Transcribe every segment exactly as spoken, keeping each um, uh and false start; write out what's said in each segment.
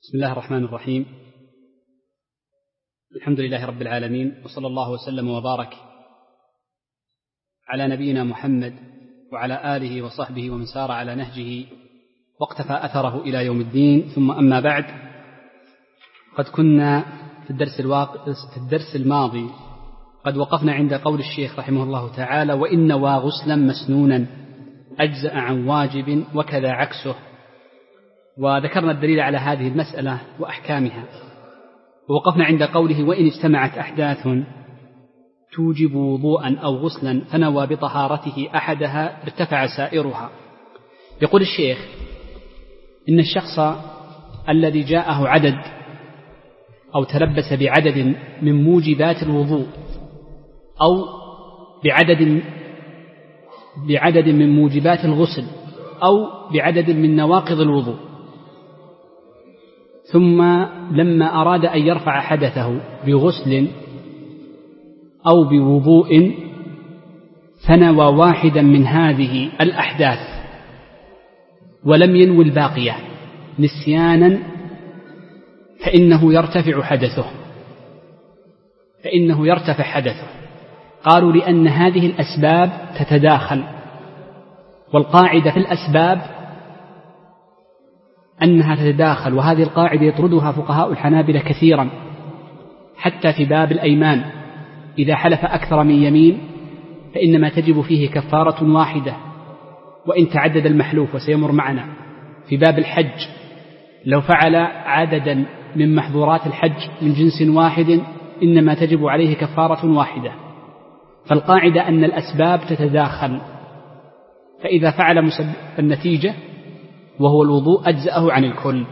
بسم الله الرحمن الرحيم. الحمد لله رب العالمين، وصلى الله وسلم وبارك على نبينا محمد وعلى آله وصحبه ومن سار على نهجه واقتفى أثره إلى يوم الدين. ثم أما بعد، قد كنا في الدرس, الواق... في الدرس الماضي قد وقفنا عند قول الشيخ رحمه الله تعالى: وإن نوى غسلا مسنونا أجزأ عن واجب وكذا عكسه. وذكرنا الدليل على هذه المسألة وأحكامها، ووقفنا عند قوله: وإن اجتمعت أحداث توجب وضوءا أو غسلا فنوى بطهارته أحدها ارتفع سائرها. يقول الشيخ: إن الشخص الذي جاءه عدد أو تلبس بعدد من موجبات الوضوء أو بعدد بعدد من موجبات الغسل أو بعدد من نواقض الوضوء، ثم لما أراد أن يرفع حدثه بغسل أو بوضوء فنوى واحدا من هذه الأحداث ولم ينوي الباقية نسيانا فإنه يرتفع حدثه فإنه يرتفع حدثه قالوا: لأن هذه الأسباب تتداخل، والقاعدة في الأسباب أنها تتداخل، وهذه القاعدة يطردها فقهاء الحنابلة كثيرا، حتى في باب الأيمان إذا حلف أكثر من يمين فإنما تجب فيه كفارة واحدة وإن تعدد المحلوف، وسيمر معنا. في باب الحج لو فعل عددا من محظورات الحج من جنس واحد إنما تجب عليه كفارة واحدة. فالقاعدة أن الأسباب تتداخل، فإذا فعل النتيجة وهو الوضوء أجزأه عن الكل.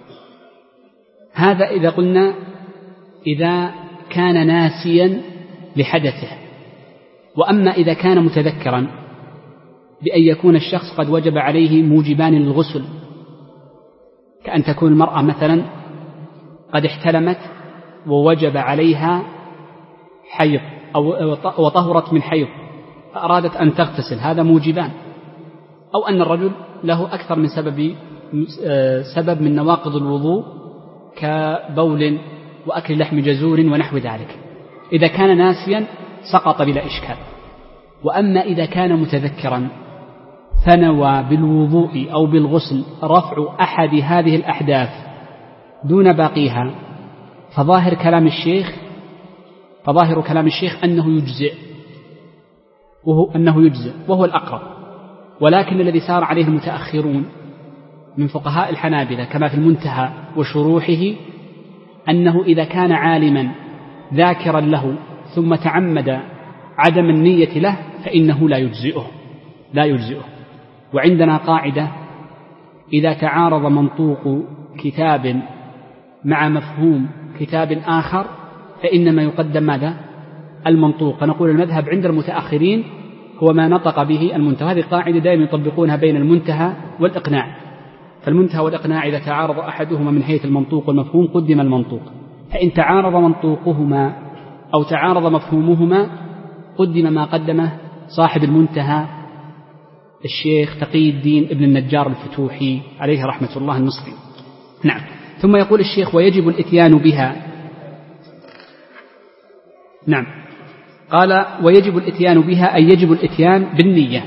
هذا إذا قلنا إذا كان ناسيا لحدثه. وأما إذا كان متذكرا بأن يكون الشخص قد وجب عليه موجبان للغسل، كأن تكون المرأة مثلا قد احتلمت ووجب عليها حيض أو وطهرت من حيض فأرادت أن تغتسل، هذا موجبان. أو أن الرجل له أكثر من سبب سبب من نواقض الوضوء كبول وأكل لحم جزور ونحو ذلك. إذا كان ناسيا سقط بلا إشكال. وأما إذا كان متذكرا فنوى بالوضوء أو بالغسل رفع أحد هذه الأحداث دون باقيها، فظاهر كلام الشيخ فظاهر كلام الشيخ أنه يجزئ وهو أنه يجزئ وهو الأقرب. ولكن الذي سار عليه المتأخرون من فقهاء الحنابلة كما في المنتهى وشروحه أنه إذا كان عالما ذاكرا له ثم تعمد عدم النية له فإنه لا يجزئه لا يجزئه وعندنا قاعدة: إذا تعارض منطوق كتاب مع مفهوم كتاب آخر فإنما يقدم ماذا؟ المنطوق. فنقول المذهب عند المتأخرين هو ما نطق به المنتهى. هذه قاعدة دائما يطبقونها بين المنتهى والإقناع. فالمنتهى والإقناع إذا تعارض أحدهما من حيث المنطوق والمفهوم قدم المنطوق، فإن تعارض منطوقهما أو تعارض مفهومهما قدم ما قدمه صاحب المنتهى الشيخ تقي الدين ابن النجار الفتوحي عليه رحمة الله المصري. نعم. ثم يقول الشيخ: ويجب الإتيان بها. نعم، قال: ويجب الإتيان بها، أي يجب الإتيان بالنية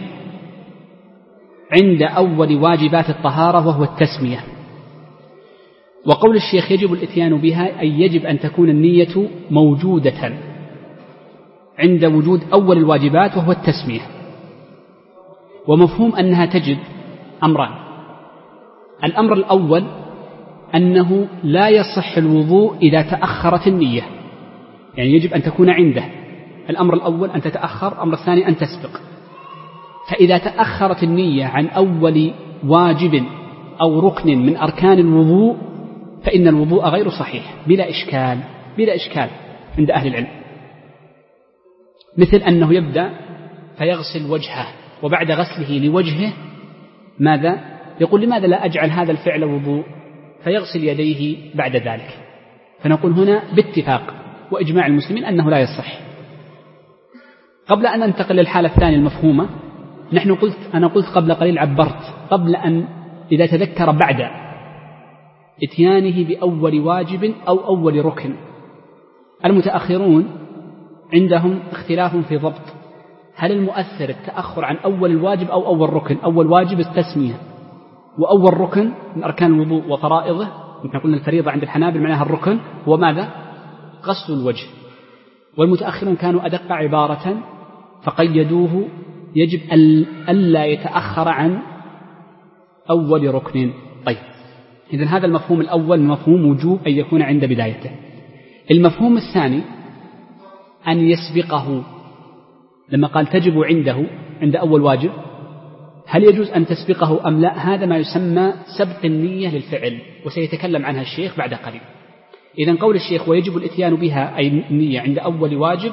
عند أول واجبات الطهارة وهو التسمية. وقول الشيخ يجب الإتيان بها أي يجب أن تكون النية موجودة عند وجود أول الواجبات وهو التسمية. ومفهوم أنها تجب أمران: الأمر الأول أنه لا يصح الوضوء إذا تأخرت النية، يعني يجب أن تكون عنده. الأمر الأول أن تتأخر، الأمر الثاني أن تسبق. فإذا تأخرت النية عن أول واجب أو ركن من أركان الوضوء فإن الوضوء غير صحيح بلا إشكال بلا إشكال عند أهل العلم. مثل أنه يبدأ فيغسل وجهه وبعد غسله لوجهه ماذا؟ يقول: لماذا لا أجعل هذا الفعل وضوء؟ فيغسل يديه بعد ذلك. فنقول هنا باتفاق وإجماع المسلمين أنه لا يصح. قبل أن ننتقل للحالة الثانية المفهومة، نحن قلت أنا قلت قبل قليل عبرت قبل أن إذا تذكر بعد إتيانه بأول واجب أو أول ركن. المتأخرون عندهم اختلاف في ضبط هل المؤثر التأخر عن أول الواجب أو أول ركن. أول واجب التسمية، وأول ركن من أركان الوضوء وفرائضه، نحن قلنا الفريضة عند الحنابل معناها الركن هو ماذا؟ غسل الوجه. والمتأخرون كانوا أدق عبارة فقيدوه يجب ألا يتأخر عن أول ركن. طيب، إذن هذا المفهوم الأول مفهوم وجوب أن يكون عند بدايته. المفهوم الثاني أن يسبقه، لما قال تجب عنده عند أول واجب، هل يجوز أن تسبقه أم لا؟ هذا ما يسمى سبق النية للفعل، وسيتكلم عنها الشيخ بعد قليل. إذن قول الشيخ ويجب الإتيان بها أي النية عند أول واجب،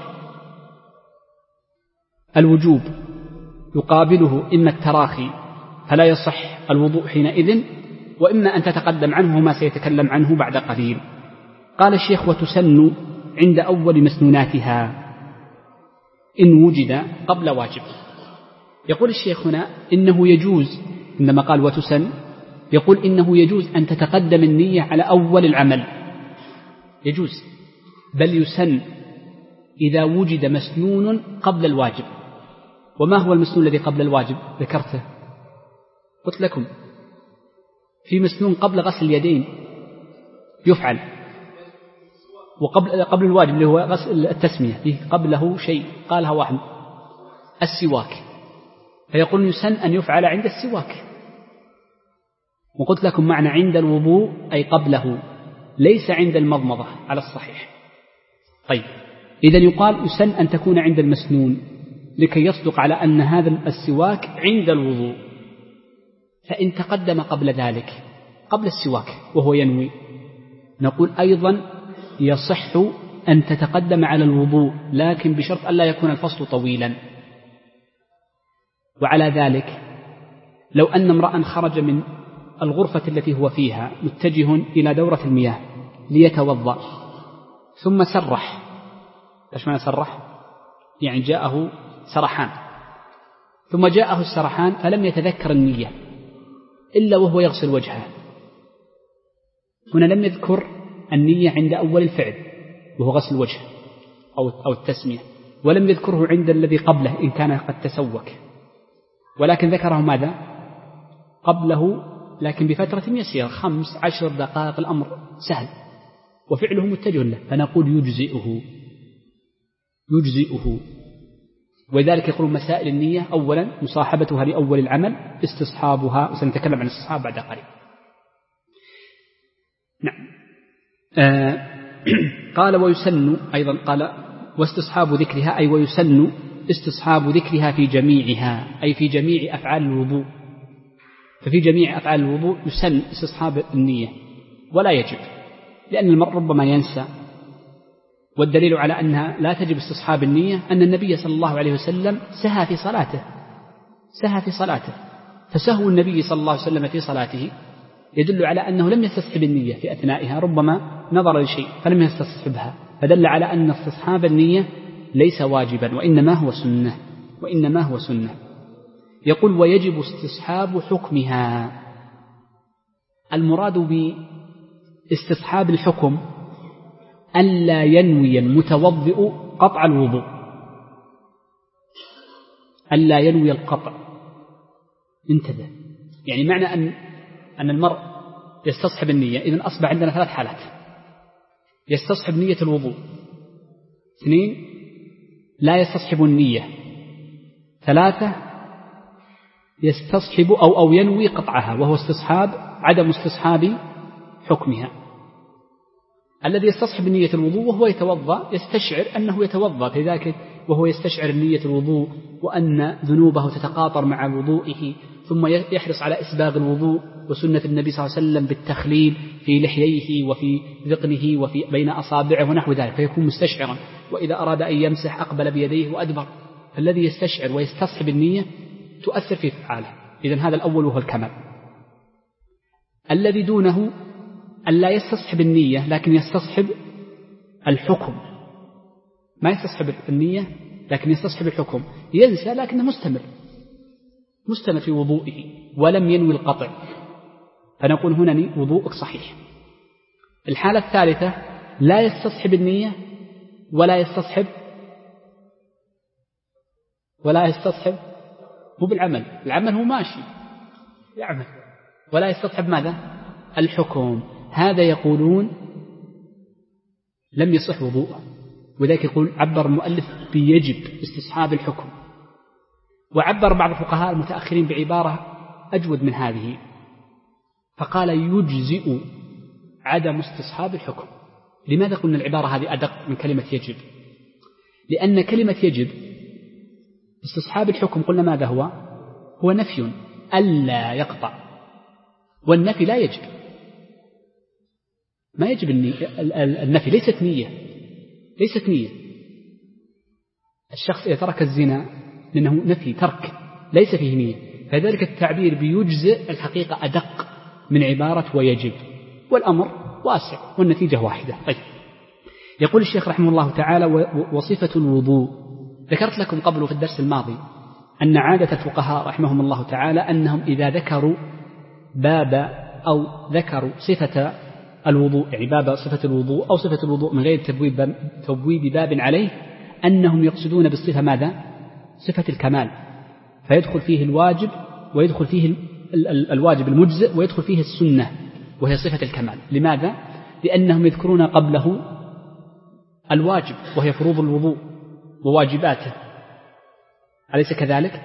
الوجوب يقابله إما التراخي فلا يصح الوضوء حينئذ، وإما أن تتقدم عنه ما سيتكلم عنه بعد قليل. قال الشيخ وتسن عند أول مسنوناتها إن وجد قبل واجب. يقول الشيخ هنا إنه يجوز، عندما قال وتسن يقول إنه يجوز أن تتقدم النية على أول العمل، يجوز، بل يسن إذا وجد مسنون قبل الواجب. وما هو المسنون الذي قبل الواجب؟ ذكرته، قلت لكم في مسنون قبل غسل اليدين يفعل، وقبل قبل الواجب اللي هو غسل التسمية فيه قبله شيء قالها واحد، السواك، فيقول يسن أن يفعل عند السواك. وقلت لكم معنى عند الوضوء أي قبله، ليس عند المضمضة على الصحيح. طيب، إذن يقال يسن أن تكون عند المسنون لكي يصدق على أن هذا السواك عند الوضوء. فإن تقدم قبل ذلك قبل السواك وهو ينوي، نقول أيضا يصح أن تتقدم على الوضوء، لكن بشرط ألا يكون الفصل طويلا. وعلى ذلك لو أن امرأ خرج من الغرفة التي هو فيها متجه إلى دورة المياه ليتوضأ، ثم سرح. إيش معنى سرح؟ يعني جاءه سرحان، ثم جاءه السرحان فلم يتذكر النية إلا وهو يغسل وجهه. هنا لم يذكر النية عند أول الفعل وهو غسل الوجه أو أو التسمية، ولم يذكره عند الذي قبله إن كان قد تسوك، ولكن ذكره ماذا؟ قبله، لكن بفترة يسيرة، خمس عشر دقائق، الأمر سهل وفعله متجه له، فنقول يجزئه يجزئه. ولذلك يقول مسائل النية أولا مصاحبتها لأول العمل، استصحابها، وسنتكلم عن استصحاب بعد قليل. نعم. آه قال ويسن أيضا، قال واستصحاب ذكرها أي ويسن استصحاب ذكرها في جميعها، أي في جميع أفعال الوضوء. ففي جميع أفعال الوضوء يسن استصحاب النية ولا يجب، لأن المرء ربما ينسى. والدليل على أنها لا تجب استصحاب النية أن النبي صلى الله عليه وسلم سهى في صلاته سهى في صلاته فسهو النبي صلى الله عليه وسلم في صلاته يدل على أنه لم يستصحب النية في أثنائها، ربما نظر لشيء فلم يستصحبها، فدل على أن استصحاب النية ليس واجبا وإنما هو سنة وإنما هو سنة. يقول ويجب استصحاب حكمها. المراد باستصحاب الحكم ألا ينوي المتوضئ قطع الوضوء، ألا ينوي القطع. انتبه، يعني معنى أن أن المرء يستصحب النية، إذن أصبح عندنا ثلاث حالات: يستصحب نية الوضوء، اثنين لا يستصحب النية، ثلاثة يستصحب أو أو ينوي قطعها، وهو استصحاب عدم استصحاب حكمها. الذي يستصحب نية الوضوء وهو يتوضأ يستشعر أنه يتوضأ، لذلك وهو يستشعر نية الوضوء وأن ذنوبه تتقاطر مع وضوئه، ثم يحرص على إسباغ الوضوء وسنة النبي صلى الله عليه وسلم بالتخليل في لحييه وفي ذقنه وفي بين أصابعه ونحو ذلك، فيكون مستشعرا، وإذا أراد أن يمسح أقبل بيديه وأدبر. فالذي يستشعر ويستصحب النية تؤثر في فعاله. إذن هذا الأول وهو الكمال. الذي دونه ألا يستصحب النية لكن يستصحب الحكم، ما يستصحب النية لكن يستصحب الحكم، ينسى لكنه مستمر مستمر في وضوئه ولم ينوي القطع، فنقول هنا وضوءك صحيح الحالة الثالثة لا يستصحب النية ولا يستصحب ولا يستصحب مو بالعمل، العمل هو ماشي يعمل، ولا يستصحب ماذا؟ الحكم. هذا يقولون لم يصح وضوءه، وذلك يقول عبر المؤلف بيجب استصحاب الحكم. وعبر بعض الفقهاء المتأخرين بعبارة أجود من هذه، فقال يجزئ عدم استصحاب الحكم. لماذا قلنا العبارة هذه أدق من كلمة يجب؟ لأن كلمة يجب استصحاب الحكم قلنا ماذا هو؟ هو نفي ألا يقطع، والنفي لا يجب، ما يجب النفي، ليست نية، ليست نية. الشخص إذا ترك الزنا لأنه نفي ترك ليس فيه نية، فذلك التعبير بيجزئ الحقيقة أدق من عبارة ويجب، والأمر واسع والنتيجة واحدة. طيب، يقول الشيخ رحمه الله تعالى وصفة الوضوء. ذكرت لكم قبل في الدرس الماضي أن عادة الفقهاء رحمهم الله تعالى أنهم إذا ذكروا باب أو ذكروا صفة الوضوء، يعني باب صفة الوضوء أو صفة الوضوء من غير تبويب, تبويب باب عليه، أنهم يقصدون بالصفة ماذا؟ صفة الكمال، فيدخل فيه الواجب ويدخل فيه الواجب المجزئ ويدخل فيه السنة وهي صفة الكمال. لماذا؟ لأنهم يذكرون قبله الواجب وهي فروض الوضوء وواجباته، أليس كذلك؟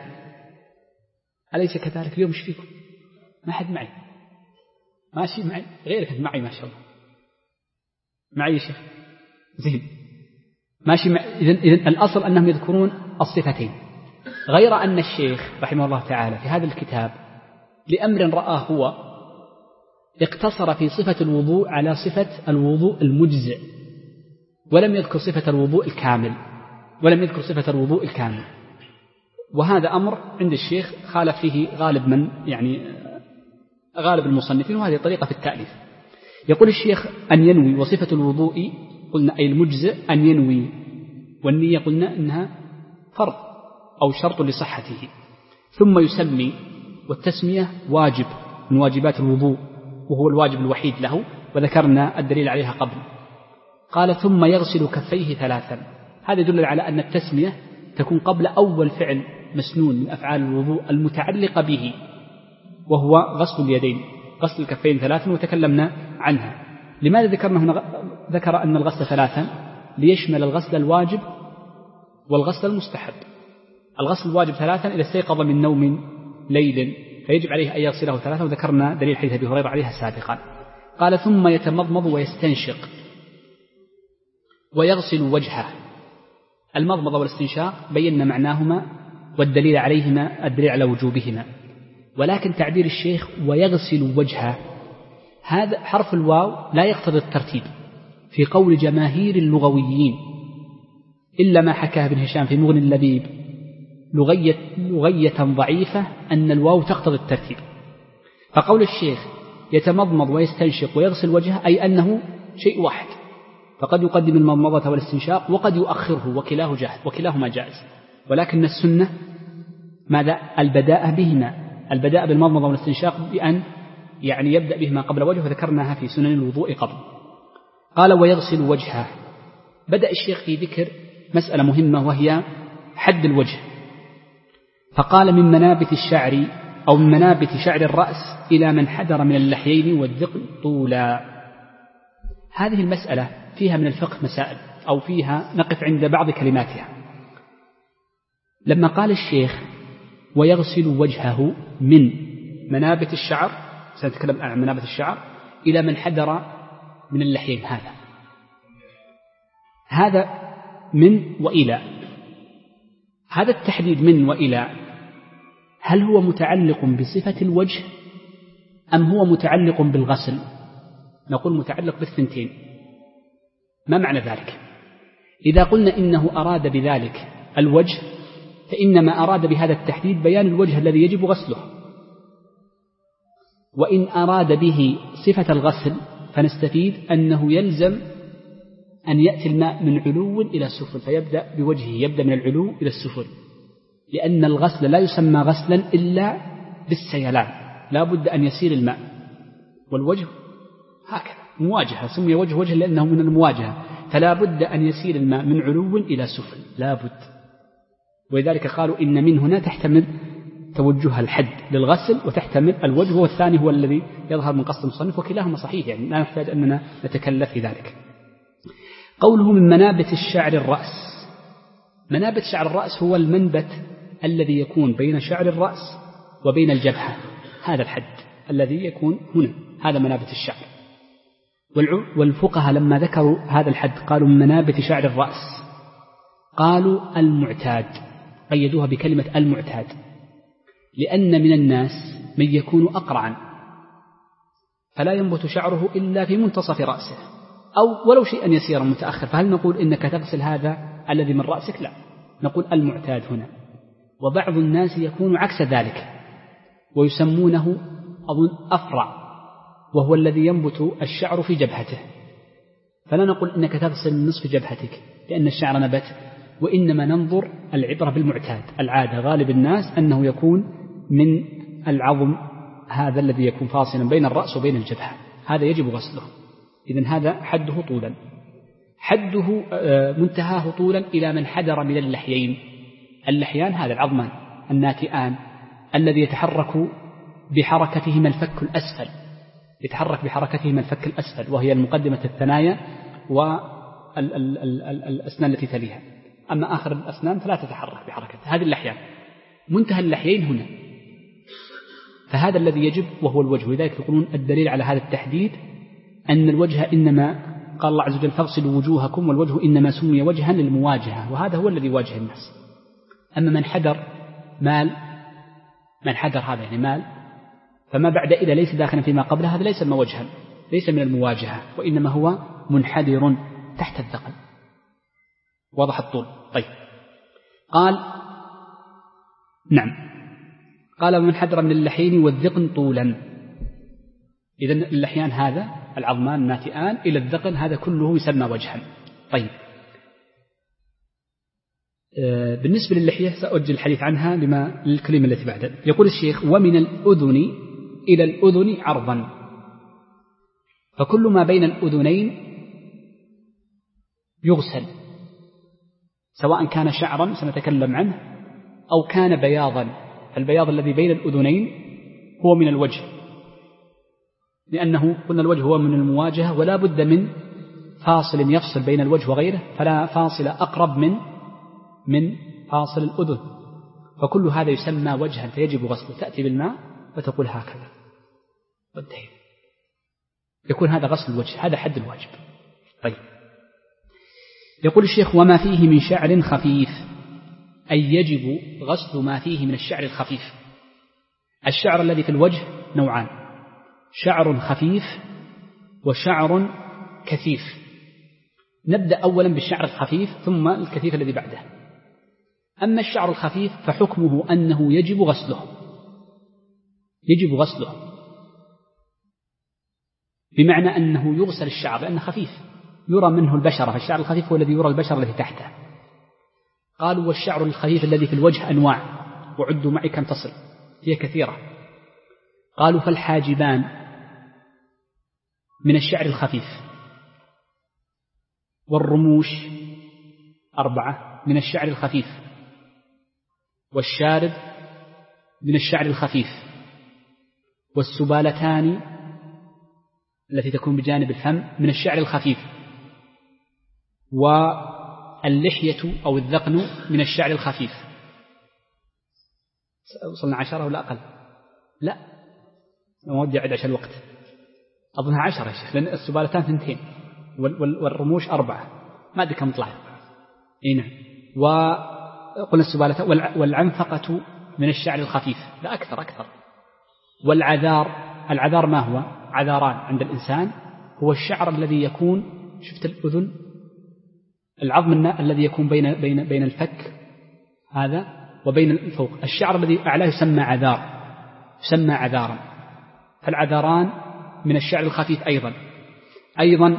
أليس كذلك؟ اليوم ايش فيكم؟ ما حد معي، ماشي معي غيرك معي ما شاء الله، معي يا شيخ زين ماشي مع... إذن, إذن الأصل أنهم يذكرون الصفتين، غير أن الشيخ رحمه الله تعالى في هذا الكتاب لأمر رآه هو اقتصر في صفة الوضوء على صفة الوضوء المجزئ، ولم يذكر صفة الوضوء الكامل ولم يذكر صفة الوضوء الكامل وهذا أمر عند الشيخ خالف فيه غالب من يعني غالب المصنفين، وهذه طريقة في التأليف. يقول الشيخ أن ينوي، وصفة الوضوء قلنا أي المجزئ أن ينوي، والنية قلنا إنها فرض أو شرط لصحته، ثم يسمي، والتسمية واجب من واجبات الوضوء وهو الواجب الوحيد له، وذكرنا الدليل عليها قبل. قال ثم يغسل كفيه ثلاثا. هذا يدل على أن التسمية تكون قبل أول فعل مسنون من أفعال الوضوء المتعلقة به، وهو غسل اليدين، غسل الكفين ثلاثا، وتكلمنا عنها. لماذا ذكرنا هنا ذكر أن الغسل ثلاثا؟ ليشمل الغسل الواجب والغسل المستحب. الغسل الواجب ثلاثا إذا استيقظ من نوم ليل فيجب عليه أن يغسله ثلاثا، وذكرنا دليل حديث أبي هريرة عليها سابقا. قال ثم يتمضمض ويستنشق ويغسل وجهه. المضمضة والاستنشاق بينا معناهما والدليل عليهما الدليل على وجوبهما، ولكن تعبير الشيخ ويغسل وجهه، هذا حرف الواو لا يقتضي الترتيب في قول جماهير اللغويين، إلا ما حكاه ابن هشام في مغني اللبيب لغية, لغية ضعيفة أن الواو تقتضي الترتيب. فقول الشيخ يتمضمض ويستنشق ويغسل وجهه أي أنه شيء واحد، فقد يقدم المضمضة والاستنشاق وقد يؤخره، وكلاه جائز وكلاهما جائز، ولكن السنة ماذا؟ البداء بهما، البداء بالمضمضة والاستنشاق بأن يعني يبدأ بهما قبل وجهه، وذكرناها في سنن الوضوء قبل. قال ويغسل وجهه. بدأ الشيخ في ذكر مسألة مهمة وهي حد الوجه، فقال من منابت الشعر أو من منابت شعر الرأس إلى من حدر من اللحيين والذقن طولا. هذه المسألة فيها من الفقه مسائل، أو فيها نقف عند بعض كلماتها. لما قال الشيخ ويغسل وجهه من منابت الشعر، سنتكلم عن منابت الشعر، إلى من حدر من اللحيين، هذا هذا من وإلى، هذا التحديد من وإلى هل هو متعلق بصفة الوجه أم هو متعلق بالغسل؟ نقول متعلق بالثنتين. ما معنى ذلك؟ إذا قلنا إنه أراد بذلك الوجه فإنما أراد بهذا التحديد بيان الوجه الذي يجب غسله، وإن أراد به صفة الغسل فنستفيد أنه يلزم أن يأتي الماء من علو إلى سفل، فيبدأ بوجهه، يبدأ من العلو إلى السفل، لأن الغسل لا يسمى غسلا إلا بالسيلان، لا بد أن يسير الماء، والوجه هكذا مواجهة، سمي وجه وجه لأنه من المواجهة، فلا بد أن يسير الماء من علو إلى سفل، لا بد. ولذلك قالوا إن من هنا تحتمل توجه الحد للغسل وتحتمل الوجه، والثاني هو الذي يظهر من قصد المصنف، وكلاهما صحيح، يعني لا نحتاج أننا نتكلف في ذلك. قوله من منابت الشعر الرأس، منابت شعر الرأس هو المنبت الذي يكون بين شعر الرأس وبين الجبهة، هذا الحد الذي يكون هنا، هذا منابت الشعر. والفقهاء لما ذكروا هذا الحد قالوا من منابت شعر الرأس، قالوا المعتاد، قيدوها بكلمة المعتاد، لأن من الناس من يكون أقرعا فلا ينبت شعره إلا في منتصف رأسه أو ولو شيئا يسيرا متأخر، فهل نقول إنك تغسل هذا الذي من رأسك؟ لا، نقول المعتاد هنا. وبعض الناس يكون عكس ذلك ويسمونه أظن أفرع، وهو الذي ينبت الشعر في جبهته، فلا نقول إنك تغسل من نصف جبهتك لأن الشعر نبت، وإنما ننظر العبرة بالمعتاد، العادة غالب الناس أنه يكون من العظم هذا الذي يكون فاصلا بين الرأس وبين الجبهة، هذا يجب غسله. إذن هذا حده طولا، حده منتهاه طولا إلى من حدر من اللحيين. اللحيان هذا العظمان الناتئان الذي يتحرك بحركتهما الفك الأسفل، يتحرك بحركتهما الفك الأسفل، وهي المقدمة الثنايا والأسنان التي تليها، أما آخر الأسنان فلا تتحرك بحركتها، هذه اللحيان، منتهى اللحيين هنا، فهذا الذي يجب وهو الوجه. لذلك يقولون الدليل على هذا التحديد أن الوجه إنما قال الله عز وجل فاغسلوا وجوهكم، والوجه إنما سمي وجها للمواجهة، وهذا هو الذي يواجه الناس. أما من حدر مال، من حدر هذا يعني مال، فما بعد إذا ليس داخلا فيما قبله، هذا ليس وجها، ليس من المواجهة، وإنما هو منحدر تحت الذقن. واضح الطول؟ طيب. قال نعم، قال من حدر من اللحين والذقن طولا، إذن اللحيان هذا العظمان الناتئان إلى الذقن هذا كله يسمى وجها. طيب، بالنسبة للحية سأؤجل الحديث عنها لما للكلمة التي بعدها. يقول الشيخ ومن الأذن إلى الأذن عرضا، فكل ما بين الأذنين يغسل، سواء كان شعرا سنتكلم عنه أو كان بياضا، البياض الذي بين الأذنين هو من الوجه، لأنه قلنا الوجه هو من المواجهة، ولا بد من فاصل يفصل بين الوجه وغيره، فلا فاصل أقرب من من فاصل الأذن، فكل هذا يسمى وجها فيجب غسله. تأتي بالماء وتقول هكذا وانتهي، يكون هذا غسل الوجه، هذا حد الواجب. طيب، يقول الشيخ وما فيه من شعر خفيف، أي يجب غسل ما فيه من الشعر الخفيف. الشعر الذي في الوجه نوعان، شعر خفيف وشعر كثيف. نبدأ أولا بالشعر الخفيف ثم الكثيف الذي بعده. أما الشعر الخفيف فحكمه أنه يجب غسله، يجب غسله بمعنى أنه يغسل الشعر لأنه خفيف يرى منه البشرة، فالشعر الخفيف هو الذي يرى البشرة التي تحته. قالوا والشعر الخفيف الذي في الوجه أنواع، وعدوا معي كم تصل، هي كثيرة. قالوا فالحاجبان من الشعر الخفيف، والرموش أربعة من الشعر الخفيف، والشارب من الشعر الخفيف، والسبالتان التي تكون بجانب الفم من الشعر الخفيف، واللحية أو الذقن من الشعر الخفيف. وصلنا عشرة ولا أقل؟ لا، ما ودي أعد عشان الوقت، أظنها عشرة يا شيخ، لأن السبالتان ثنتين والرموش أربعة، ما أدري كم طلعت. إينا وقلنا السبالتان والعنفقة من الشعر الخفيف، لا أكثر أكثر. والعذار، العذار ما هو؟ عذاران عند الإنسان، هو الشعر الذي يكون، شفت الأذن، العظم الذي يكون بين بين بين الفك هذا وبين الفوق، الشعر الذي أعلاه يسمى عذار، يسمى عذارا. فالعذاران من الشعر الخفيف أيضا. أيضا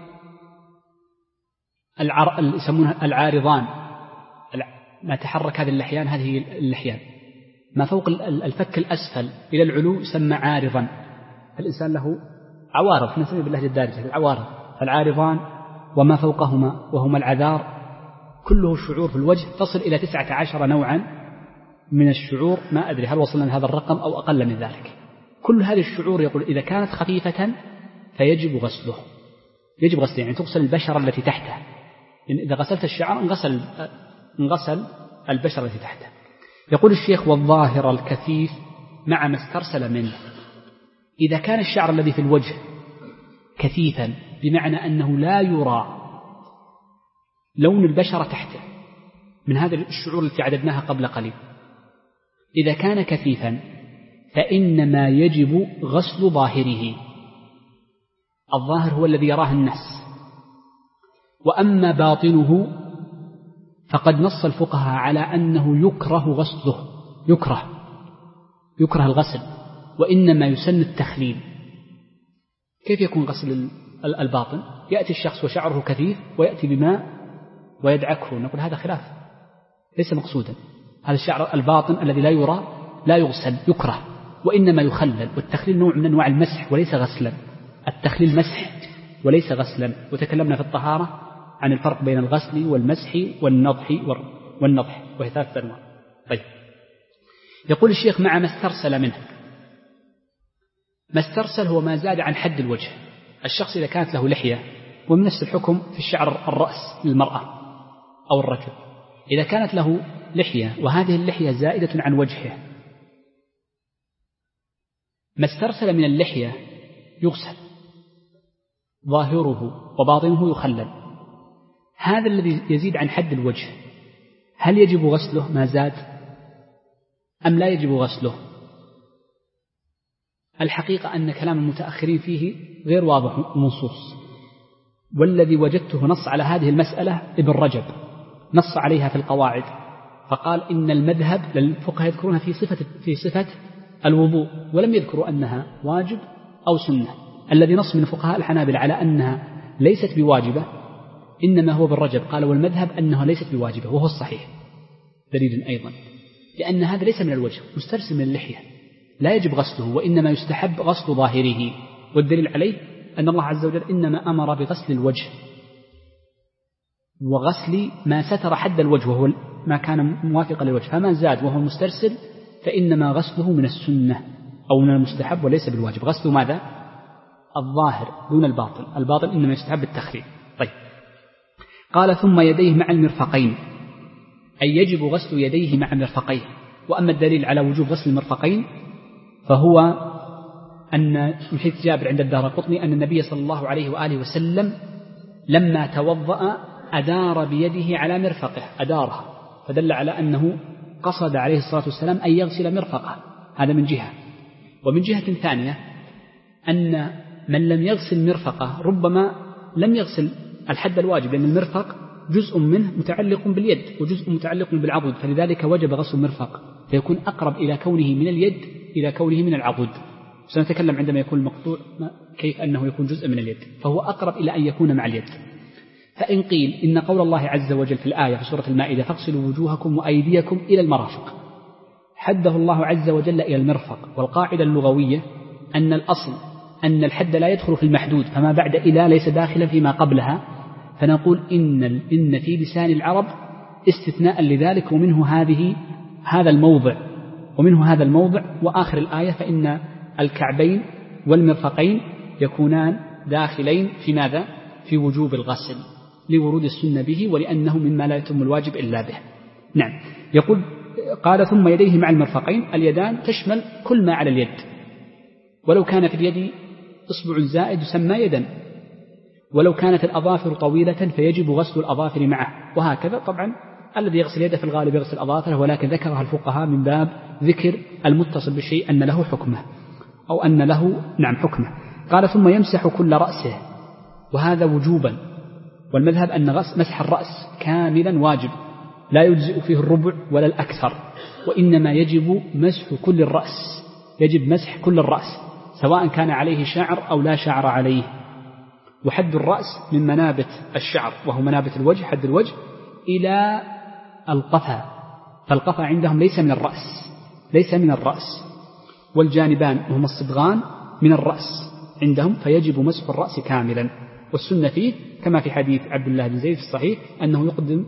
العر... يسمونها العارضان، ما تحرك هذه اللحيان، هذه اللحيان ما فوق الفك الأسفل إلى العلو يسمى عارضا، الإنسان له عوارض، نسميه باللهجة الدارجة العوارض، فالعارضان وما فوقهما وهما العذار، كله شعور في الوجه تصل إلى تسعة عشر نوعا من الشعور، ما أدري هل وصلنا لهذا الرقم أو أقل من ذلك. كل هذه الشعور يقول إذا كانت خفيفة فيجب غسله، يجب غسله يعني تغسل البشرة التي تحته، يعني إذا غسلت الشعر انغسل, انغسل البشرة التي تحته. يقول الشيخ والظاهر الكثيف مع ما استرسل منه. إذا كان الشعر الذي في الوجه كثيفا بمعنى أنه لا يرى لون البشرة تحته من هذا الشعور التي عددناها قبل قليل، إذا كان كثيفا فإنما يجب غسل ظاهره، الظاهر هو الذي يراه الناس، وأما باطنه فقد نص الفقهاء على أنه يكره غسله، يكره يكره الغسل، وإنما يسن التخليل. كيف يكون غسل الباطن؟ يأتي الشخص وشعره كثيف ويأتي بماء ويدعكه، نقول هذا خلاف، ليس مقصودا. هذا الشعر الباطن الذي لا يرى لا يغسل، يكره، وإنما يخلل، والتخليل نوع من أنواع المسح وليس غسلا، التخليل مسح وليس غسلا. وتكلمنا في الطهارة عن الفرق بين الغسل والمسح والنضح والنضح وهي ثلاثة أنواع. طيب، يقول الشيخ مع ما استرسل منه. ما استرسل هو ما زاد عن حد الوجه. الشخص إذا كانت له لحية، ومن نفس الحكم في الشعر الرأس للمرأة أو الرجل، إذا كانت له لحية وهذه اللحية زائدة عن وجهه، ما استرسل من اللحية يغسل ظاهره وباطنه يخلل. هذا الذي يزيد عن حد الوجه هل يجب غسله ما زاد أم لا يجب غسله؟ الحقيقة أن كلام المتأخرين فيه غير واضح ومنصوص، والذي وجدته نص على هذه المسألة ابن رجب، نص عليها في القواعد، فقال إن المذهب للفقهاء يذكرونها في صفة في صفة الوضوء، ولم يذكروا أنها واجب أو سنة. الذي نص من فقهاء الحنابلة على أنها ليست بواجبة إنما هو ابن رجب، قال والمذهب أنها ليست بواجبة، وهو الصحيح دليل أيضا، لأن هذا ليس من الوجه، مسترسل من اللحية لا يجب غسله، وإنما يستحب غسل ظاهره. والدليل عليه أن الله عز وجل إنما أمر بغسل الوجه وغسل ما ستر حد الوجه وهو ما كان موافقا للوجه، فما زاد وهو مسترسل فإنما غسله من السنة أو من المستحب وليس بالواجب. غسل ماذا؟ الظاهر دون الباطن، الباطن إنما يستحب التخليل. طيب، قال ثم يديه مع المرفقين، أي يجب غسل يديه مع المرفقين. وأما الدليل على وجوب غسل المرفقين فهو أن من حديث جابر عند الدارقطني أن النبي صلى الله عليه وآله وسلم لما توضأ أدار بيده على مرفقه، أدارها، فدل على أنه قصد عليه الصلاة والسلام أن يغسل مرفقه، هذا من جهة. ومن جهة ثانية أن من لم يغسل مرفقه ربما لم يغسل الحد الواجب، لأن المرفق جزء منه متعلق باليد وجزء متعلق بالعضد، فلذلك وجب غسل المرفق، فيكون أقرب إلى كونه من اليد إلى كونه من العضد. سنتكلم عندما يكون المقطوع كيف أنه يكون جزء من اليد، فهو أقرب إلى أن يكون مع اليد. فإن قيل إن قول الله عز وجل في الآية في سورة المائدة فاغسلوا وجوهكم وأيديكم إلى المرافق، حده الله عز وجل إلى المرفق، والقاعدة اللغوية أن الأصل أن الحد لا يدخل في المحدود، فما بعد إلى ليس داخلا فيما قبلها، فنقول إن إن في لسان العرب استثناء لذلك، ومنه هذه هذا الموضع ومنه هذا الموضع وآخر الآية، فإن الكعبين والمرفقين يكونان داخلين في ماذا؟ في وجوب الغسل لورود السنة به، ولأنه مما لا يتم الواجب إلا به. نعم، يقول قال ثم يديه مع المرفقين، اليدان تشمل كل ما على اليد، ولو كان في اليد إصبع زائد يسمى يدا، ولو كانت الأظافر طويلة فيجب غسل الأظافر معه، وهكذا. طبعا الذي يغسل يده في الغالب يغسل أظافره، ولكن ذكرها الفقهاء من باب ذكر المتصل بالشيء أن له حكمه أو أن له نعم حكمه. قال ثم يمسح كل رأسه، وهذا وجوبا، والمذهب أن مسح الرأس كاملا واجب، لا يجزئ فيه الربع ولا الأكثر، وإنما يجب مسح كل الرأس، يجب مسح كل الرأس سواء كان عليه شعر أو لا شعر عليه. وحد الرأس من منابت الشعر وهو منابت الوجه، حد الوجه إلى القفا، فالقفا عندهم ليس من الرأس، ليس من الرأس، والجانبان وهما الصبغان من الرأس، عندهم فيجب مسح الرأس كاملا. والسنة فيه كما في حديث عبد الله بن زيد في الصحيح أنه يقدم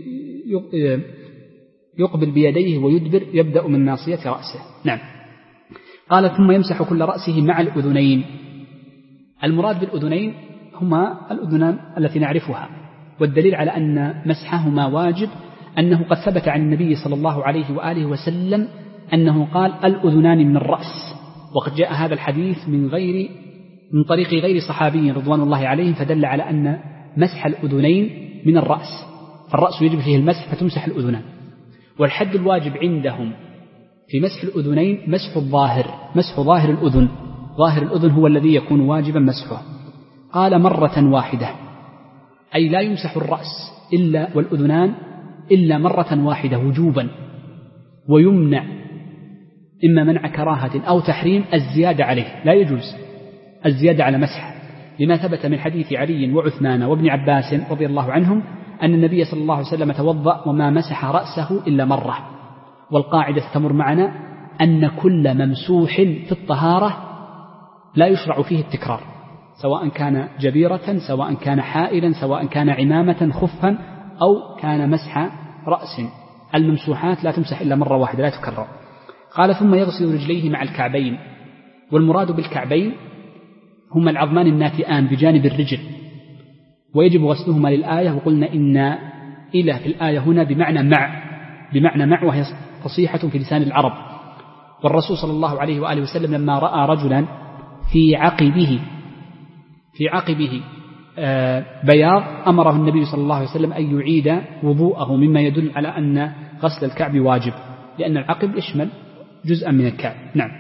يقبل بيديه ويدبر يبدأ من ناصية رأسه. نعم. قال ثم يمسح كل رأسه مع الأذنين. المراد بالأذنين هما الأذنان التي نعرفها، والدليل على أن مسحهما واجب أنه قد ثبت عن النبي صلى الله عليه وآله وسلم أنه قال الأذنان من الرأس، وقد جاء هذا الحديث من غير من طريق غير صحابي رضوان الله عليهم، فدل على أن مسح الأذنين من الرأس، فالرأس يجب فيه المسح فتمسح الأذنان. والحد الواجب عندهم في مسح الأذنين مسح الظاهر، مسح ظاهر الأذن، ظاهر الأذن هو الذي يكون واجبا مسحه. قال مرة واحدة، أي لا يمسح الرأس إلا والأذنان إلا مرة واحدة وجوبا، ويمنع إما منع كراهة أو تحريم الزيادة عليه، لا يجوز الزيادة على مسح، لما ثبت من حديث علي وعثمان وابن عباس رضي الله عنهم أن النبي صلى الله عليه وسلم توضأ وما مسح رأسه إلا مرة. والقاعدة تمر معنا أن كل ممسوح في الطهارة لا يشرع فيه التكرار، سواء كان جبيرة، سواء كان حائلا، سواء كان عمامة خفا، أو كان مسح رأس. الممسوحات لا تمسح إلا مرة واحدة لا تكرر. قال ثم يغسل رجليه مع الكعبين. والمراد بالكعبين هما العظمان الناتئان بجانب الرجل، ويجب غسلهما للآية، وقلنا إن إلى في الآية هنا بمعنى مع، بمعنى مع، وهي فصيحة في لسان العرب. والرسول صلى الله عليه وآله وسلم لما رأى رجلا في عقبه في عقبه بياض أمره النبي صلى الله عليه وسلم أن يعيد وضوءه، مما يدل على أن غسل الكعب واجب، لأن العقب يشمل جزءا من الكعب. نعم.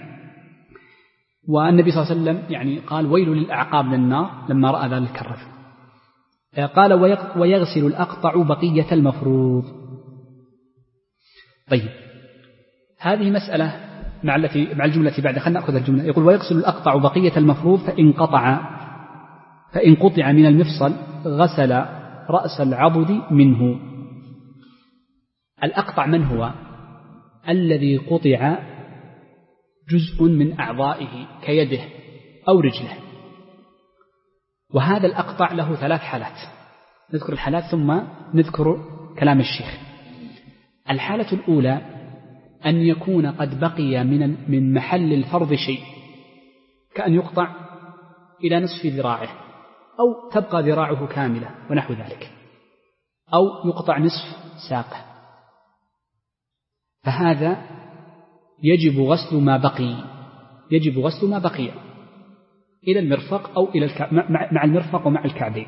والنبي صلى الله عليه وسلم يعني قال ويل للأعقاب من النار لما رأى ذلك الرجل. قال ويغسل الأقطع بقية المفروض. طيب، هذه مسألة مع التي مع الجملة بعد، خلنا نأخذ الجملة. يقول ويغسل الأقطع بقية المفروض فإن قطع فإن قطع من المفصل غسل رأس العضد منه. الأقطع من هو؟ الذي قطع جزء من أعضائه كيده أو رجله. وهذا الأقطع له ثلاث حالات، نذكر الحالات ثم نذكر كلام الشيخ. الحالة الأولى أن يكون قد بقي من من محل الفرض شيء، كأن يقطع إلى نصف ذراعه، أو تبقى ذراعه كاملة ونحو ذلك، أو يقطع نصف ساقه، فهذا يجب غسل ما بقي، يجب غسل ما بقي إلى المرفق أو إلى الكعب، مع المرفق ومع الكعبين.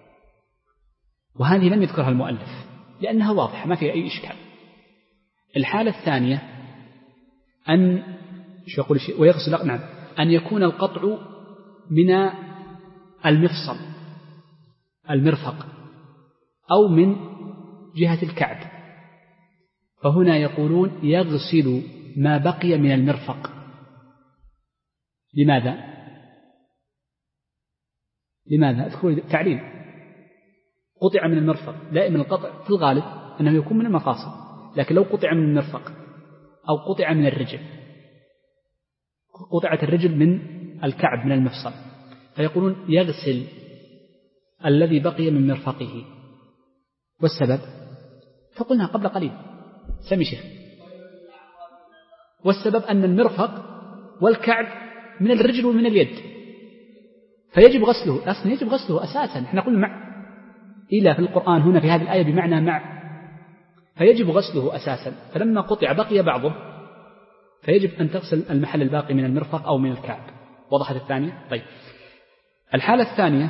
وهذه لم يذكرها المؤلف لأنها واضحة ما فيها أي إشكال. الحالة الثانية أن شو يقول شيء ويغسل نعم أن يكون القطع من المفصل المرفق أو من جهة الكعب، فهنا يقولون يغسل ما بقي من المرفق. لماذا؟ لماذا؟ اذكروا تعليل. قطع من المرفق، دائما القطع في الغالب أنه يكون من المفاصل، لكن لو قطع من المرفق أو قطع من الرجل، قطعت الرجل من الكعب من المفصل، فيقولون يغسل الذي بقي من مرفقه. والسبب فقلنا قبل قليل، سمي شيخ. والسبب أن المرفق والكعب من الرجل ومن اليد، فيجب غسله، أصلا يجب غسله أساسا. احنا قلنا مع إلى في القرآن هنا في هذه الآية بمعنى مع، فيجب غسله أساسا. فلما قطع بقي بعضه فيجب أن تغسل المحل الباقي من المرفق أو من الكعب. وضحت الثانية؟ طيب، الحالة الثانية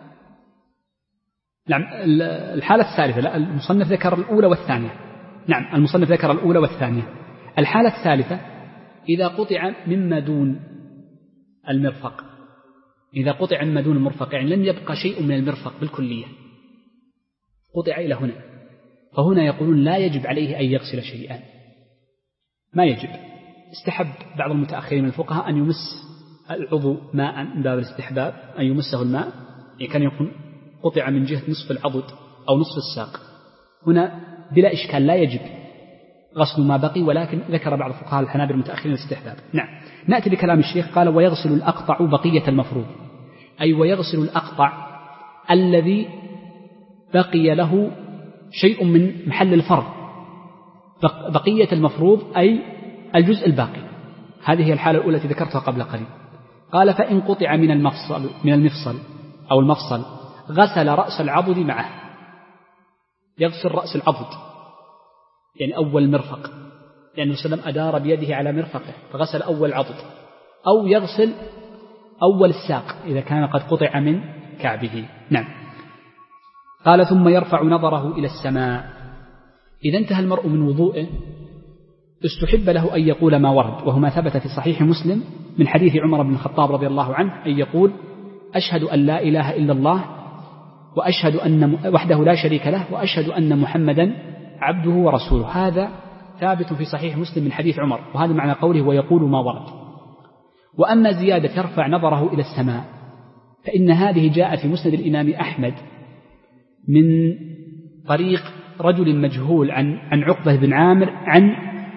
نعم الحالة الثالثة لا المصنف ذكر الأولى والثانية. نعم المصنف ذكر الأولى والثانية. الحالة الثالثة إذا قطع مما دون المرفق، إذا قطع مما دون المرفق يعني لم يبقى شيء من المرفق بالكلية، قطع إلى هنا، فهنا يقولون لا يجب عليه أن يغسل شيئا، ما يجب. استحب بعض المتأخرين من الفقهاء أن يمس العضو ماء من باب الاستحباب، أن يمسه الماء، يعني كان يكون قطع من جهة نصف العضد أو نصف الساق، هنا بلا إشكال لا يجب غسل ما بقي، ولكن ذكر بعض الفقهاء الحنابلة المتأخرين الاستحباب. نعم. نأتي لكلام الشيخ. قال ويغسل الأقطع بقية المفروض، أي ويغسل الأقطع الذي بقي له شيء من محل الفرض، بقية المفروض أي الجزء الباقي. هذه هي الحالة الأولى التي ذكرتها قبل قليل. قال فإن قطع من المفصل من المفصل أو المفصل غسل رأس العضد معه. يغسل رأس العضد يعني أول مرفق، لأنه صلى الله عليه وسلم أدار بيده على مرفقه فغسل أول عضد، أو يغسل أول الساق إذا كان قد قطع من كعبه. نعم. قال ثم يرفع نظره إلى السماء. إذا انتهى المرء من وضوءه استحب له أن يقول ما ورد، وهو ما ثبت في صحيح مسلم من حديث عمر بن الخطاب رضي الله عنه، أن يقول أشهد أن لا إله إلا الله وأشهد أن وحده لا شريك له وأشهد أن محمدا عبده ورسوله. هذا ثابت في صحيح مسلم من حديث عمر، وهذا معنى قوله ويقول ما ورد. وأما زيادة يرفع نظره إلى السماء فإن هذه جاء في مسند الإمام أحمد من طريق رجل مجهول عن عن عقبة بن عامر عن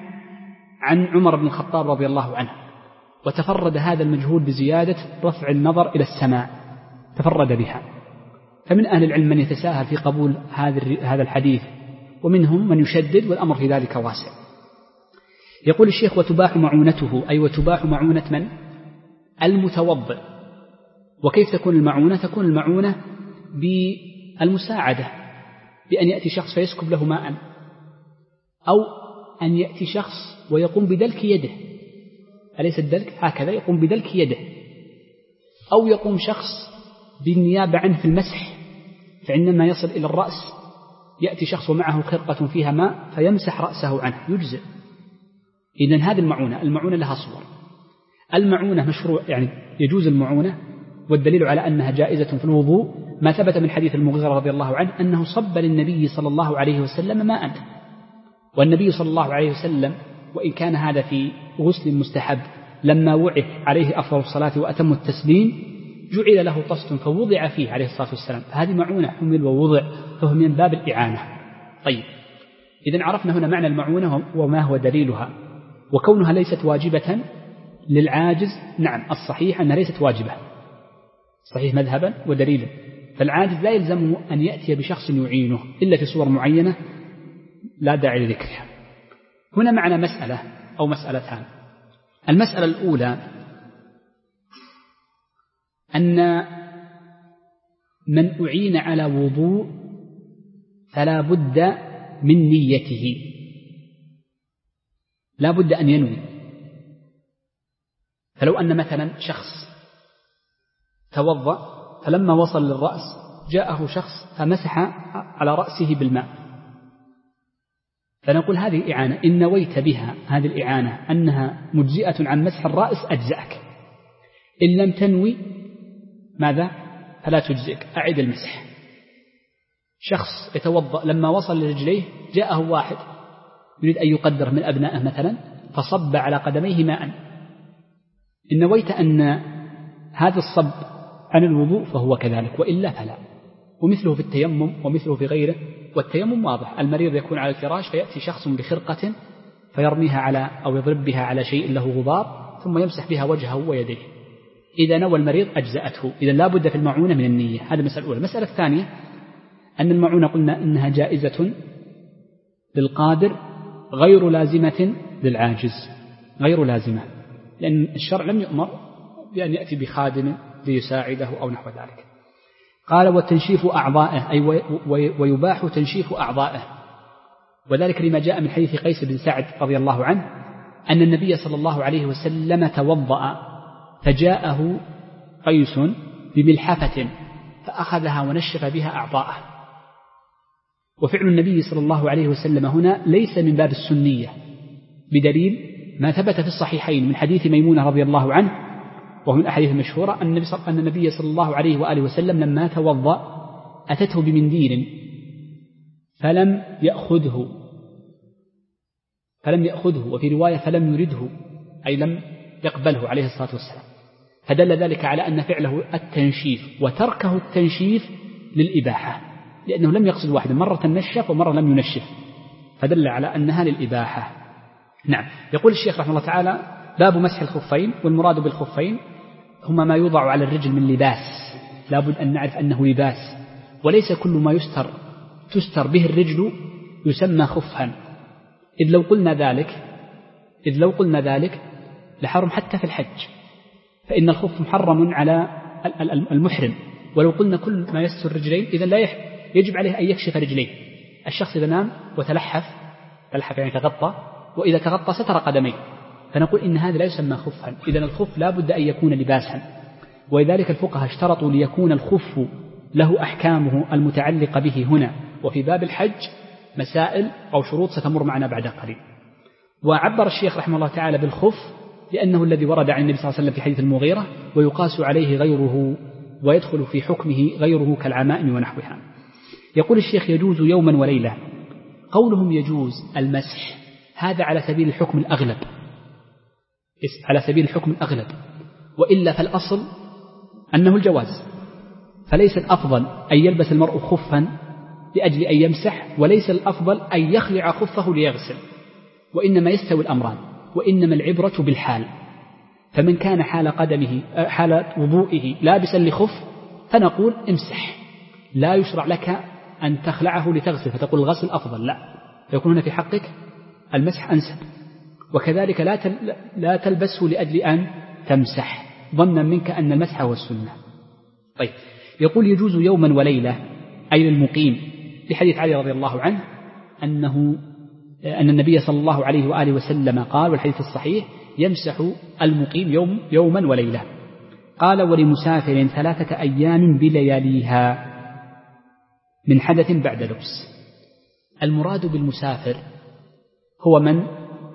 عن عمر بن الخطاب رضي الله عنه، وتفرد هذا المجهول بزيادة رفع النظر إلى السماء، تفرد بها. فمن أهل العلم من يتساهل في قبول هذا الحديث، ومنهم من يشدد، والأمر في ذلك واسع. يقول الشيخ وتباح معونته، أي وتباح معونة من؟ المتوضئ. وكيف تكون المعونة؟ تكون المعونة بالمساعدة، بأن يأتي شخص فيسكب له ماء، أو أن يأتي شخص ويقوم بدلك يده، أليس الدلك هكذا؟ يقوم بدلك يده، أو يقوم شخص بالنيابة عنه في المسح، فعندما يصل إلى الرأس يأتي شخص ومعه خرقة فيها ماء فيمسح رأسه عنه، يجزئ. إذن هذه المعونة، المعونة لها صور. المعونة مشروع، يعني يجوز المعونة، والدليل على أنها جائزة في الوضوء ما ثبت من حديث المغيرة رضي الله عنه أنه صب للنبي صلى الله عليه وسلم ماء، والنبي صلى الله عليه وسلم وإن كان هذا في غسل مستحب لما وعث عليه أفضل الصلاة وأتم التسليم جعل له طست فوضع فيه عليه الصلاة والسلام، فهذه معونة حمل ووضع، فهو من باب الإعانة. طيب، إذن عرفنا هنا معنى المعونة وما هو دليلها، وكونها ليست واجبة للعاجز. نعم، الصحيح أنها ليست واجبة، صحيح مذهبا ودليلا، فالعاجز لا يلزمه أن يأتي بشخص يعينه إلا في صور معينة لا داعي لذكرها. هنا معنا مسألة أو مسألتان. المسألة الأولى أن من أعين على وضوء فلا بد من نيته، لا بد أن ينوي. فلو أن مثلا شخص توضأ فلما وصل للرأس جاءه شخص فمسح على رأسه بالماء، فنقول هذه إعانة، إن نويت بها هذه الإعانة أنها مجزئة عن مسح الرأس أجزأك، إن لم تنوي ماذا؟ فلا تجزئك، أعد المسح. شخص يتوضأ لما وصل لرجليه جاءه واحد يريد أن يقدر من أبنائه مثلا فصب على قدميه ماء، إن نويت أن هذا الصب عن الوضوء فهو كذلك، وإلا فلا. ومثله في التيمم ومثله في غيره. والتيمم واضح، المريض يكون على الفراش فيأتي شخص بخرقة فيرميها على أو يضرب بها على شيء له غبار ثم يمسح بها وجهه ويديه، إذا نوى المريض أجزأته. إذا لا بد في المعونة من النية. هذه المسألة الأولى. المسألة الثانية أن المعونة قلنا إنها جائزة للقادر غير لازمة للعاجز، غير لازمة، لأن الشرع لم يؤمر بأن يأتي بخادم ليساعده أو نحو ذلك. قال وتنشيف أعضائه، أي ويباح تنشيف أعضائه، وذلك لما جاء من حديث قيس بن سعد رضي الله عنه أن النبي صلى الله عليه وسلم توضأ فجاءه قيس بملحفة فأخذها ونشف بها أعضاءه. وفعل النبي صلى الله عليه وسلم هنا ليس من باب السنية، بدليل ما ثبت في الصحيحين من حديث ميمونة رضي الله عنه، وهو من الأحاديث المشهورة أن النبي صلى الله عليه وآله وسلم لما توضأ أتته بمنديل فلم يأخذه فلم يأخذه وفي رواية فلم يرده، أي لم يقبله عليه الصلاة والسلام، فدل ذلك على أن فعله التنشيف، وتركه التنشيف للإباحة، لأنه لم يقصد واحدا، مرة نشف ومرة لم ينشف، فدل على أنها للإباحة. نعم. يقول الشيخ رحمه الله تعالى باب مسح الخفين. والمراد بالخفين هما ما يوضع على الرجل من لباس، لا بد أن نعرف أنه لباس، وليس كل ما يستر تستر به الرجل يسمى خفا. إذ لو قلنا ذلك إذ لو قلنا ذلك لحرم حتى في الحج، فإن الخف محرم على المحرم. ولو قلنا كل ما يستر الرجلين إذا لا يجب عليه أن يكشف رجليه. الشخص إذا نام وتلحف تلحف يعني تغطى، وإذا تغطى ستر قدميه، فنقول إن هذا لا يسمى خفا. إذا الخف لا بد أن يكون لباسا، ولذلك الفقهاء اشترطوا ليكون الخف له أحكامه المتعلقة به هنا وفي باب الحج مسائل أو شروط ستمر معنا بعد قليل. وعبر الشيخ رحمه الله تعالى بالخف لأنه الذي ورد عن النبي صلى الله عليه وسلم في حديث المغيرة، ويقاس عليه غيره ويدخل في حكمه غيره كالعمائم ونحوها. يقول الشيخ يجوز يوما وليلة. قولهم يجوز المسح هذا على سبيل الحكم الأغلب، على سبيل الحكم الأغلب، وإلا فالأصل أنه الجواز. فليس الأفضل أن يلبس المرء خفا لأجل أن يمسح، وليس الأفضل أن يخلع خفه ليغسل، وإنما يستوي الأمران، وإنما العبرة بالحال. فمن كان حال قدمه حال وضوئه لابسا لخف فنقول امسح، لا يشرع لك أن تخلعه لتغسل فتقول الغسل أفضل، لا، فيكون هنا في حقك المسح أنسب. وكذلك لا لا تلبسه لأجل أن تمسح ظنا منك أن المسح هو السنة. طيب، يقول يجوز يوما وليلة أي للمقيم، لحديث علي رضي الله عنه أنه أن النبي صلى الله عليه وآله وسلم قال، والحديث الصحيح، يمسح المقيم يوم يوما وليلة. قال ولمسافر ثلاثة أيام بلياليها من حدث بعد لبس. المراد بالمسافر هو من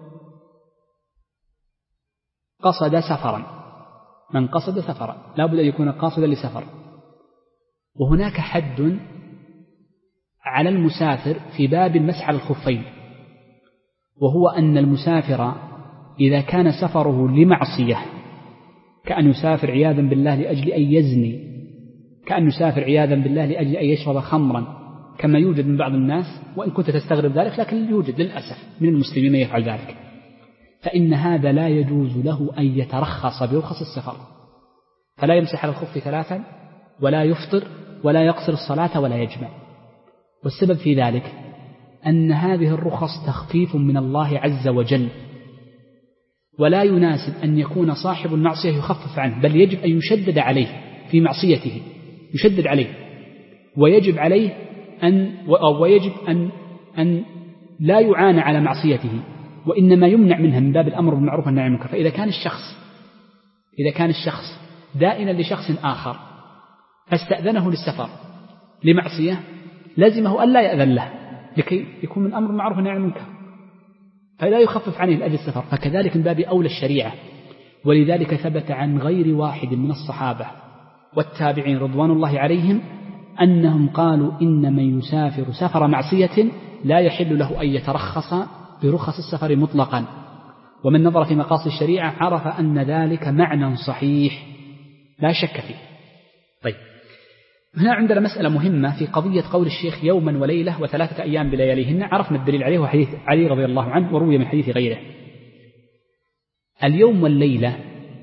قصد سفرا، من قصد سفرا لا بد أن يكون قاصدا لسفر. وهناك حد على المسافر في باب المسح على الخفين، وهو أن المسافر إذا كان سفره لمعصية، كأن يسافر عياذا بالله لأجل أن يزني، كأن يسافر عياذا بالله لأجل أن يشرب خمرا، كما يوجد من بعض الناس، وإن كنت تستغرب ذلك لكن يوجد للأسف من المسلمين من يفعل ذلك، فإن هذا لا يجوز له أن يترخص برخص السفر، فلا يمسح على الخف ثلاثا ولا يفطر ولا يقصر الصلاة ولا يجمع. والسبب في ذلك أن هذه الرخص تخفيف من الله عز وجل، ولا يناسب أن يكون صاحب المعصية يخفف عنه، بل يجب أن يشدد عليه في معصيته، يشدد عليه، ويجب عليه أن ويجب أن أن لا يعانى على معصيته، وإنما يمنع منها من باب الأمر بالمعروف والنهي عن المنكر. فإذا كان الشخص إذا كان الشخص دائنا لشخص آخر فاستأذنه للسفر لمعصية، لازمه ألا يأذن له لكي يكون من أمر بالمعروف والنهي عن المنكر، فلا يخفف عنه لأجل السفر. فكذلك من باب أولى الشريعة. ولذلك ثبت عن غير واحد من الصحابة والتابعين رضوان الله عليهم أنهم قالوا إن من يسافر سفر معصية لا يحل له أن يترخص برخص السفر مطلقا. ومن نظر في مقاصد الشريعة عرف أن ذلك معنى صحيح لا شك فيه. طيب، هنا عندنا مسألة مهمة في قضية قول الشيخ يوما وليلة وثلاثة أيام بلياليهن. عرفنا الدليل عليه وحديث علي رضي الله عنه، وروي من حديث غيره. اليوم والليلة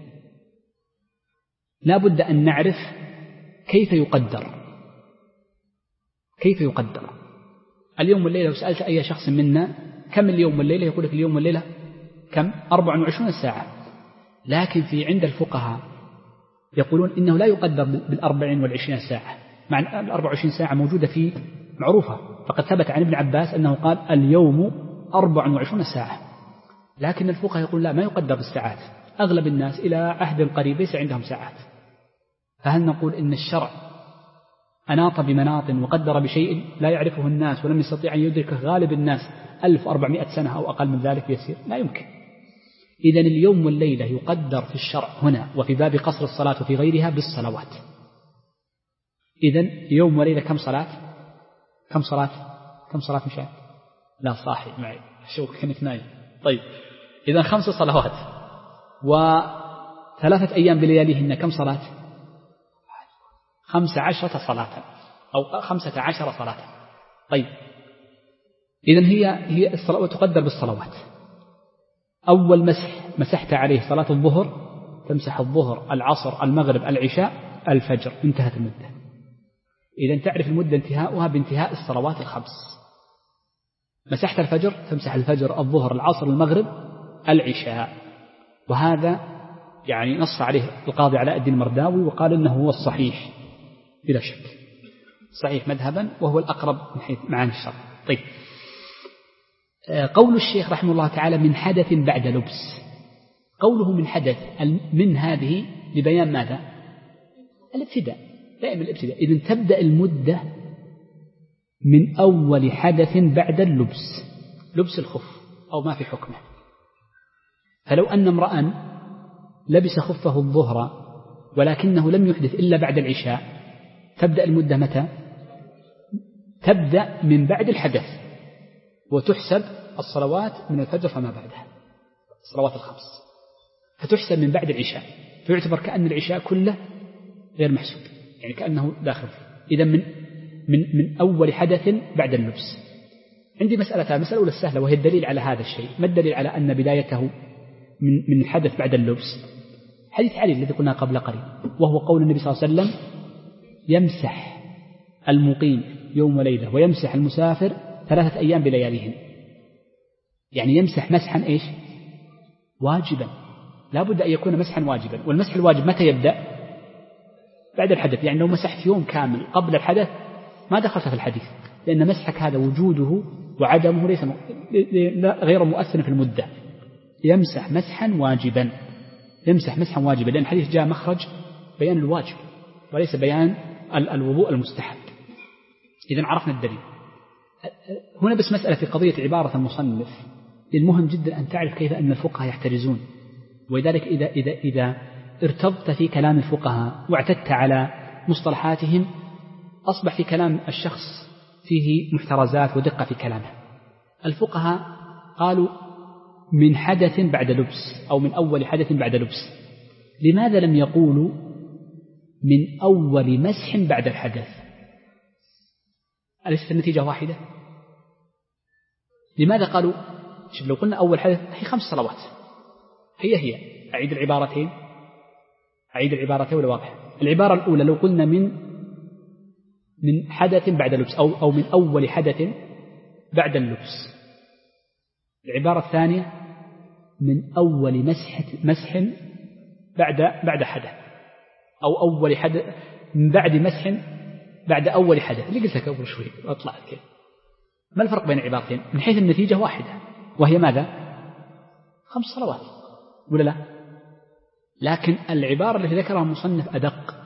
لا بد أن نعرف كيف يقدر كيف يقدر اليوم والليلة. لو سألت أي شخص منا كم اليوم والليلة يقول لك اليوم والليلة كم؟ أربع وعشرون ساعة. لكن في عند الفقهاء يقولون إنه لا يقدر بالأربعين والعشرين ساعة، مع أن الأربع وعشرين ساعة موجودة في معروفة، فقد ثبت عن ابن عباس أنه قال اليوم أربع وعشرون ساعة. لكن الفقهاء يقول لا، ما يقدر بالساعات، أغلب الناس إلى عهد قريب ليس عندهم ساعات. فهل نقول إن الشرع أناط بمناط وقدر بشيء لا يعرفه الناس ولم يستطيع أن يدركه غالب الناس ألف وأربعمائة سنة أو أقل من ذلك يسير؟ لا يمكن. إذن اليوم والليلة يقدر في الشرع هنا وفي باب قصر الصلاة وفي غيرها بالصلوات. إذن يوم وليلة كم صلاة؟ كم صلاة؟ كم صلاة مشاهد؟ لا صاحي معي شو كنت نايم. طيب، إذن خمس صلوات وثلاثة أيام بلياليهن كم صلاة؟ خمس عشرة صلاة أو خمسة عشر صلاة. طيب، إذن هي هي الصلاة تقدر بالصلوات. أول مسح مسحت عليه صلاة الظهر تمسح الظهر العصر المغرب العشاء الفجر، انتهت المدة. إذا تعرف المدة انتهاؤها بانتهاء الصلوات الخمس. مسحت الفجر تمسح الفجر الظهر العصر المغرب العشاء. وهذا يعني نص عليه القاضي علاء الدين المرداوي وقال إنه هو الصحيح بلا شك، صحيح مذهبا وهو الأقرب من حيث معاني الشرع. طيب، قول الشيخ رحمه الله تعالى من حدث بعد لبس، قوله من حدث من هذه لبيان ماذا؟ الابتداء، دائما الابتداء. إذن تبدأ المدة من أول حدث بعد اللبس، لبس الخف أو ما في حكمه. فلو أن امرأ لبس خفه الظهر ولكنه لم يحدث إلا بعد العشاء، تبدأ المدة متى؟ تبدأ من بعد الحدث، وتحسب الصلوات من الفجر فما بعدها، الصلوات الخمس، فتحسب من بعد العشاء، فيعتبر كأن العشاء كله غير محسوب، يعني كأنه داخل. إذا من من من أول حدث بعد اللبس. عندي مسألة، المسألة الأولى السهلة وهي الدليل على هذا الشيء. ما الدليل على أن بدايته من من الحدث بعد اللبس؟ حديث علي الذي قلنا قبل قليل، وهو قول النبي صلى الله عليه وسلم يمسح المقيم يوم وليلة ويمسح المسافر ثلاثة أيام بلياليهن. يعني يمسح مسحا إيش؟ واجبا، لا بد أن يكون مسحا واجبا. والمسح الواجب متى يبدأ؟ بعد الحدث. يعني لو مسحت يوم كامل قبل الحدث ما دخلت في الحديث، لأن مسحك هذا وجوده وعدمه ليس غير مؤثر في المدة. يمسح مسحا واجبا، يمسح مسحا واجبا، لأن الحديث جاء مخرج بيان الواجب وليس بيان الوضوء المستحب. إذن عرفنا الدليل. هنا بس مسألة في قضية عبارة المصنف، المهم جدا أن تعرف كيف أن الفقهاء يحترزون. ولذلك إذا, إذا, إذا ارتبط في كلام الفقهاء واعتدت على مصطلحاتهم أصبح في كلام الشخص فيه محترزات ودقة في كلامه. الفقهاء قالوا من حدث بعد لبس أو من أول حدث بعد لبس، لماذا لم يقولوا من أول مسح بعد الحدث؟ أليست النتيجة واحدة؟ لماذا قالوا شوف لو قلنا أول حدث هي خمس صلوات، هي هي أعيد العبارتين أعيد العبارتين ولا واضح؟ العبارة الأولى لو قلنا من من حدث بعد لبس أو أو من أول حدث بعد اللبس. العبارة الثانية من أول مسح مسح بعد بعد حدث أو أول حدث من بعد مسح بعد أول حدث. اللي قلت لك أول شوي أطلع كذا. ما الفرق بين العبارتين؟ من حيث النتيجة واحدة، وهي ماذا؟ خمس صلوات ولا لا؟ لكن العبارة التي ذكرها المصنف أدق،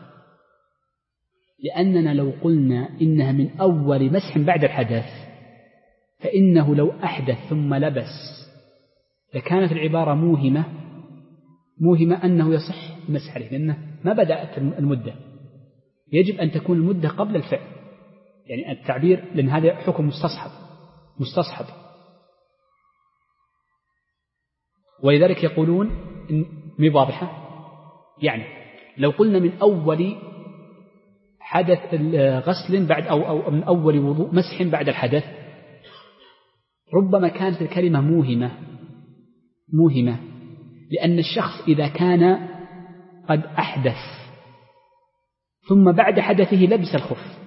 لأننا لو قلنا إنها من أول مسح بعد الحدث فإنه لو أحدث ثم لبس لكانت العبارة موهمة موهمة أنه يصح المسح عليه، لأنه ما بدأت المدة، يجب أن تكون المدة قبل الفعل. يعني التعبير، لأن هذا حكم مستصحب مستصحب ولذلك يقولون إن مي واضحة. يعني لو قلنا من أول حدث غسل بعد أو, أو من أول وضوء مسح بعد الحدث، ربما كانت الكلمة موهمة موهمة لأن الشخص إذا كان قد أحدث ثم بعد حدثه لبس الخف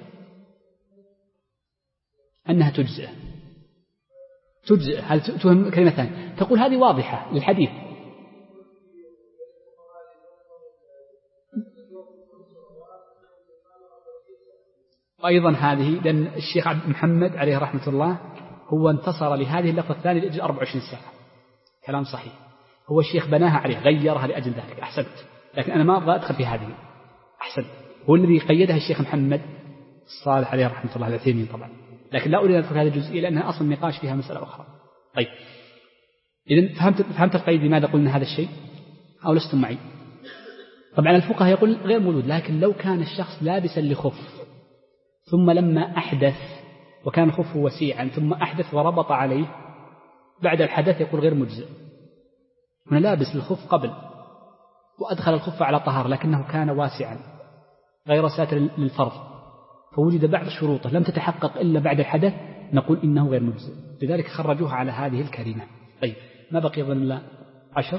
أنها تجزئ تجزئ هل تهم كلمة ثانية تقول هذه واضحة للحديث. أيضا هذه لأن الشيخ عبد محمد عليه رحمة الله هو انتصر لهذه اللفظة الثانية لأجل أربع وعشرين ساعة. كلام صحيح، هو الشيخ بناها عليه غيرها لأجل ذلك. أحسنت، لكن أنا ما أبغى أدخل في هذه. أحسنت، هو الذي قيدها الشيخ محمد الصالح عليه رحمة الله العثيمين طبعا، لكن لا أريد أن أدخل هذه الجزئية لأنها أصلا نقاش فيها مسألة أخرى. طيب، إذن فهمت فهمت القيد لماذا قلنا هذا الشيء أو لستم معي؟ طبعا الفقهاء يقول غير موجود، لكن لو كان الشخص لابسا لخف ثم لما أحدث وكان خفه وسيعا ثم أحدث وربط عليه بعد الحدث يقول غير مجزئ. هنا لابس الخف قبل وأدخل الخف على طهر لكنه كان واسعا غير ساتر للفرض، فوجد بعض شروطه لم تتحقق إلا بعد الحدث، نقول إنه غير مجزئ. لذلك خرجوها على هذه الكلمة. طيب، ما بقي ظن الله عشر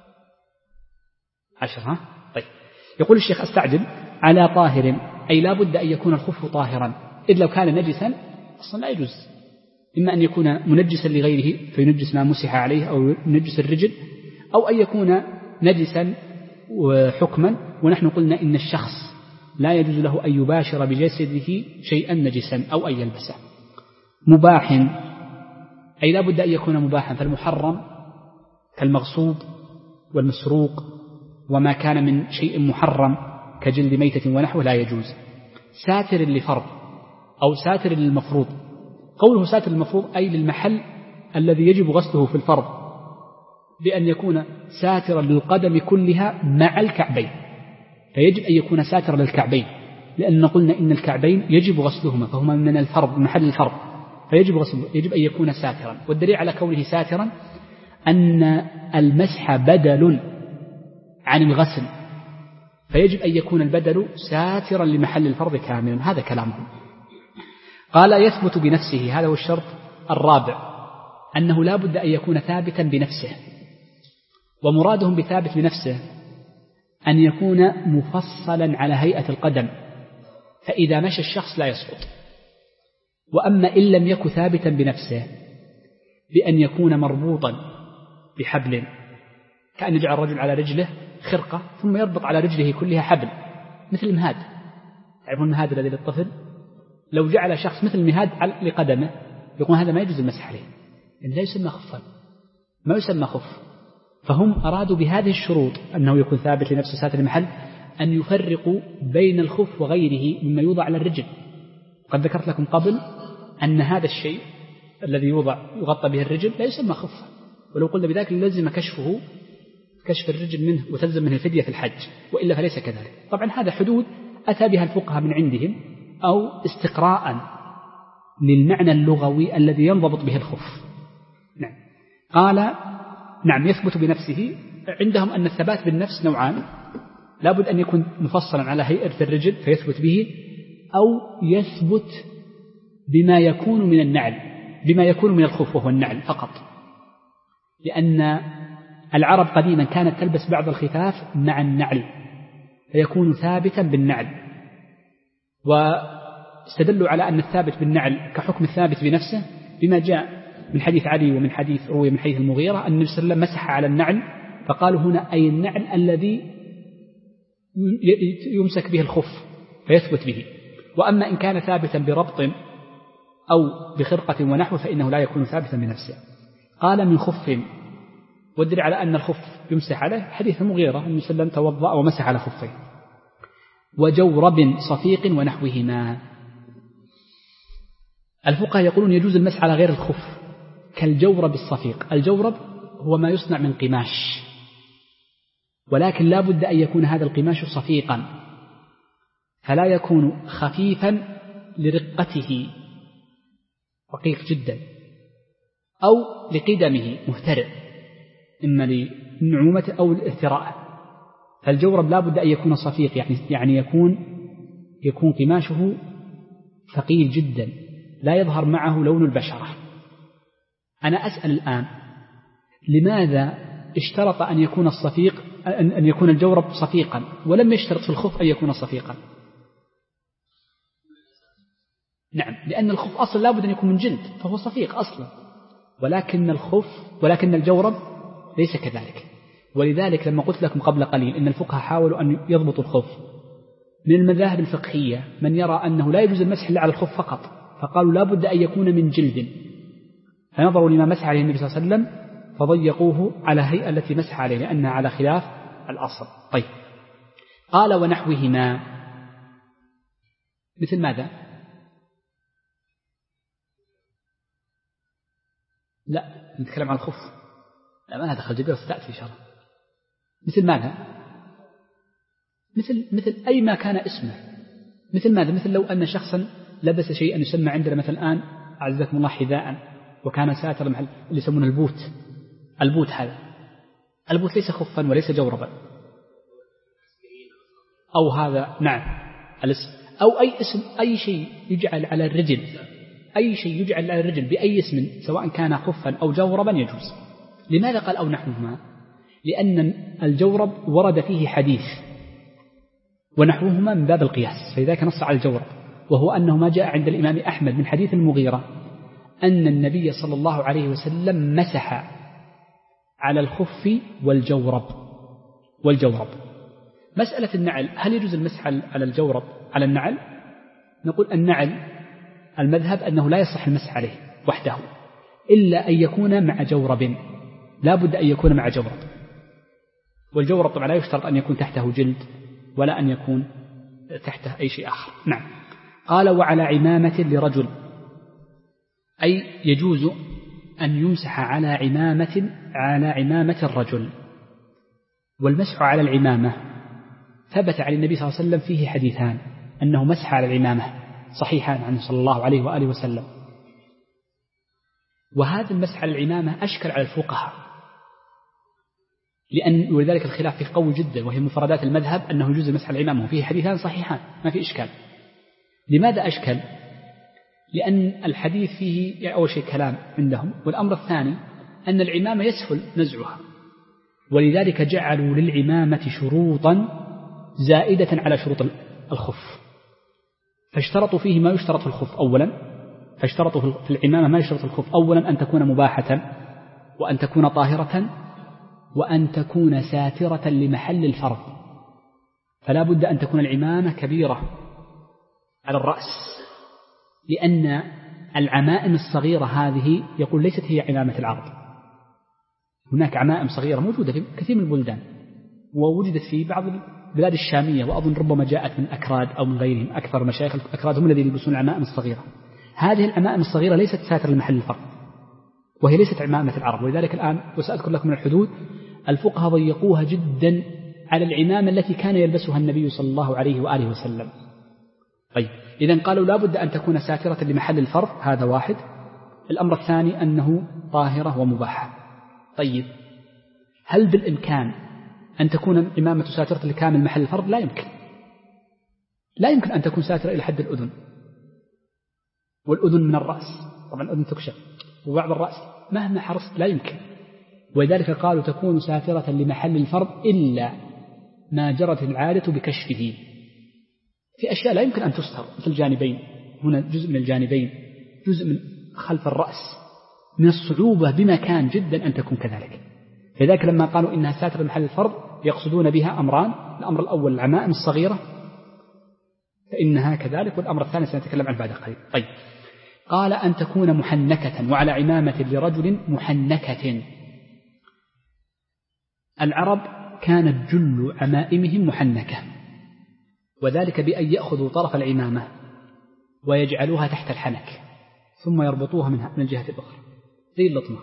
عشر ها طيب. يقول الشيخ استعجل على طاهر أي لا بد أن يكون الخف طاهرا، إذ لو كان نجسا أصلا لا يجوز، إما أن يكون منجسا لغيره فينجس ما مسح عليه أو ينجس الرجل، أو أن يكون نجسا حكما، ونحن قلنا إن الشخص لا يجوز له أن يباشر بجسده شيئا نجسا أو أن يلبسه. مباح أي لا بد أن يكون مباحا، فالمحرم كالمغصوب والمسروق وما كان من شيء محرم كجلد ميتة ونحوه لا يجوز. ساتر لفرض أو ساتر للمفروض، قوله ساتر للمفروض أي للمحل الذي يجب غسله في الفرض، بأن يكون ساترا للقدم كلها مع الكعبين، فيجب أن يكون ساترا للكعبين، لأن قلنا إن الكعبين يجب غسلهما فهما من الفرض محل الفرض، فيجب غسله، يجب أن يكون ساترا. والدليل على كونه ساترا أن المسح بدل عن الغسل، فيجب أن يكون البدل ساترا لمحل الفرض كاملا. هذا كلامهم. قال يثبت بنفسه، هذا هو الشرط الرابع، أنه لا بد أن يكون ثابتا بنفسه، ومرادهم بثابت بنفسه أن يكون مفصلا على هيئة القدم، فإذا مشى الشخص لا يسقط. وأما إن لم يكن ثابتا بنفسه بأن يكون مربوطا بحبل، كأن يجعل الرجل على رجله خرقة ثم يربط على رجله كلها حبل مثل المهاد، تعرفون المهاد الذي للطفل، لو جعل شخص مثل المهاد لقدمه يقول هذا ما يجوز المسح عليه، إن لا يسمى خفا، ما يسمى خف. فهم أرادوا بهذه الشروط أنه يكون ثابت لنفسه ساتر المحل أن يفرقوا بين الخف وغيره مما يوضع على الرجل. قد ذكرت لكم قبل أن هذا الشيء الذي يوضع يغطى به الرجل لا يسمى خفا، ولو قلنا بذلك لازم كشفه كشف الرجل منه وتلزم منه الفدية في الحج، وإلا فليس كذلك. طبعا هذا حدود أتى بها الفقهاء من عندهم أو استقراء للمعنى اللغوي الذي ينضبط به الخف. نعم. قال نعم يثبت بنفسه، عندهم أن الثبات بالنفس نوعان، لابد أن يكون مفصلا على هيئة الرجل فيثبت به، أو يثبت بما يكون من النعل، بما يكون من الخف وهو النعل فقط، لأن العرب قديما كانت تلبس بعض الخفاف مع النعل فيكون ثابتا بالنعل، واستدلوا على أن الثابت بالنعل كحكم الثابت بنفسه بما جاء من حديث علي ومن حديث روي من حديث المغيرة أن النبي صلى الله عليه وسلم مسح على النعل، فقالوا هنا أي النعل الذي يمسك به الخف فيثبت به. وأما إن كان ثابتا بربط أو بخرقة ونحو فإنه لا يكون ثابتا بنفسه. قال من خف، والدليل على أن الخف يمسح عليه حديث المغيرة أن النبي صلى الله عليه وسلم توضأ ومسح على خفيه. وجورب صفيق ونحوهما. الفقهاء يقولون يجوز المسح على غير الخف كالجورب الصفيق. الجورب هو ما يصنع من قماش، ولكن لا بد أن يكون هذا القماش صفيقا، فلا يكون خفيفا لرقته رقيق جدا، أو لقدمه مهترئ إما للنعومة أو الاثراء. فالجورب لا بد أن يكون صفيق، يعني يعني يكون يكون قماشه ثقيل جدا لا يظهر معه لون البشرة. أنا أسأل الآن لماذا اشترط أن يكون الصفيق أن يكون الجورب صفيقا ولم يشترط في الخف أن يكون صفيقا؟ نعم، لأن الخف أصلا لا بد أن يكون من جلد فهو صفيق أصلا، ولكن الخف ولكن الجورب ليس كذلك. ولذلك لما قلت لكم قبل قليل إن الفقهاء حاولوا أن يضبطوا الخف، من المذاهب الفقهية من يرى أنه لا يجوز المسح إلا على الخف فقط، فقالوا لا بد أن يكون من جلد، فنظروا لما مسح عليه النبي صلى الله عليه وسلم فضيقوه على هيئة التي مسح عليه لأنها على خلاف الأصل. طيب. قال ونحوهما مثل ماذا؟ لا نتكلم عن الخف، لا ما دخل جبير ستأتي إن شاء الله. مثل ماذا؟ مثل مثل أي ما كان اسمه. مثل ماذا؟ مثل لو أن شخصا لبس شيئا يسمى عندنا مثل الآن أعزكم الله حذاء وكان ساتر محل اللي يسمونه البوت. البوت هذا البوت ليس خفا وليس جوربا، أو هذا نعم الاسم، أو أي اسم أي شيء يجعل على الرجل، أي شيء يجعل على الرجل بأي اسم سواء كان خفا أو جوربا يجوز. لماذا قال أو نحوهما؟ لأن الجورب ورد فيه حديث ونحوهما من باب القياس، فلذلك نص على الجورب، وهو أنه ما جاء عند الإمام أحمد من حديث المغيرة أن النبي صلى الله عليه وسلم مسح على الخف والجورب والجورب. مسألة النعل، هل يجوز المسح على الجورب على النعل؟ نقول النعل المذهب أنه لا يصح المسح عليه وحده إلا أن يكون مع جورب، لا بد أن يكون مع جورب، والجورب طبعا لا يشترط أن يكون تحته جلد ولا أن يكون تحته أي شيء آخر. نعم. قال وعلى عمامة لرجل، أي يجوز أن يمسح على عمامة على عمامة الرجل. والمسح على العمامة ثبت عن النبي صلى الله عليه وسلم فيه حديثان أنه مسح على العمامة صحيحان عنه صلى الله عليه وآله وسلم. وهذا المسح على العمامة أشكل على الفقهاء، لأن ولذلك الخلاف فيه قوي جدا، وهي مفردات المذهب أنه يجوز المسح على العمامة، وفيه حديثان صحيحان ما في إشكال. لماذا أشكل؟ لأن الحديث فيه أول شيء كلام عندهم، والأمر الثاني أن العمامة يسهل نزعها، ولذلك جعلوا للعمامة شروطا زائدة على شروط الخف، فاشترطوا فيه ما يشترط في الخف أولا، فاشترطوا في العمامة ما يشترط في الخف أولا أن تكون مباحة، وأن تكون طاهرة، وأن تكون ساترة لمحل الفرض، فلا بد أن تكون العمامة كبيرة على الرأس، لأن العمائم الصغيرة هذه يقول ليست هي عمامة العرب. هناك عمائم صغيرة موجودة في كثير من البلدان، ووجدت في بعض البلاد الشامية، وأظن ربما جاءت من أكراد أو من غيرهم. أكثر مشايخ الأكراد هم الذين يلبسون العمائم الصغيرة. هذه العمائم الصغيرة ليست ساتر لمحل الفرض، وهي ليست عمامة العرب. ولذلك الآن وسأذكر لكم من الحدود الفقهاء ضيقوها جدا على العمامة التي كان يلبسها النبي صلى الله عليه وآله وسلم. طيب، إذن قالوا لا بد أن تكون ساترة لمحل الفرض، هذا واحد. الأمر الثاني أنه طاهرة ومباحة. طيب، هل بالإمكان أن تكون العمامة ساترة لكامل محل الفرض؟ لا يمكن، لا يمكن أن تكون ساترة إلى حد الأذن، والأذن من الرأس، طبعا الأذن تكشف، وبعض الرأس مهما حرصت لا يمكن. ولذلك قالوا تكون ساترة لمحل الفرض إلا ما جرت العادة بكشفه. في أشياء لا يمكن أن تستر، مثل الجانبين، هنا جزء من الجانبين، جزء من خلف الرأس، من الصعوبة بمكان جدا أن تكون كذلك. لذلك لما قالوا إنها ساترة لمحل الفرض يقصدون بها أمران: الأمر الأول العمائم الصغيرة فإنها كذلك، والأمر الثاني سنتكلم عنه بعد قليل. طيب، قال أن تكون محنكة، وعلى عمامة لرجل محنكة. العرب كانت جل عمائمهم محنكة، وذلك بأن يأخذوا طرف العمامة ويجعلوها تحت الحنك ثم يربطوها من الجهة الأخرى زي اللطمة.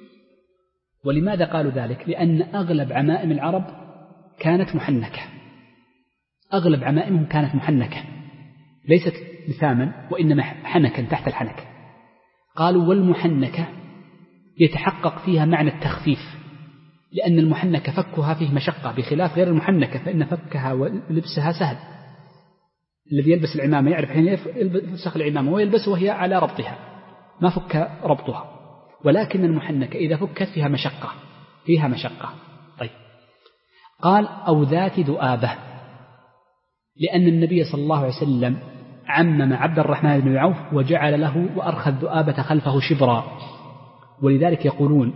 ولماذا قالوا ذلك؟ لأن أغلب عمائم العرب كانت محنكة، أغلب عمائمهم كانت محنكة، ليست لثاما وإنما حنكا تحت الحنك. قالوا والمحنكة يتحقق فيها معنى التخفيف، لأن المحنكة فكها فيه مشقة، بخلاف غير المحنكة فإن فكها ولبسها سهل. الذي يلبس العمامة يعرف حين يفسخ العمامة ويلبسها وهي على ربطها، ما فك ربطها. ولكن المحنكة إذا فكت فيها مشقة، فيها مشقة. طيب، قال أو ذات ذؤابة، لأن النبي صلى الله عليه وسلم عمم عبد الرحمن بن عوف وجعل له وأرخى الذؤابة خلفه شبرا. ولذلك يقولون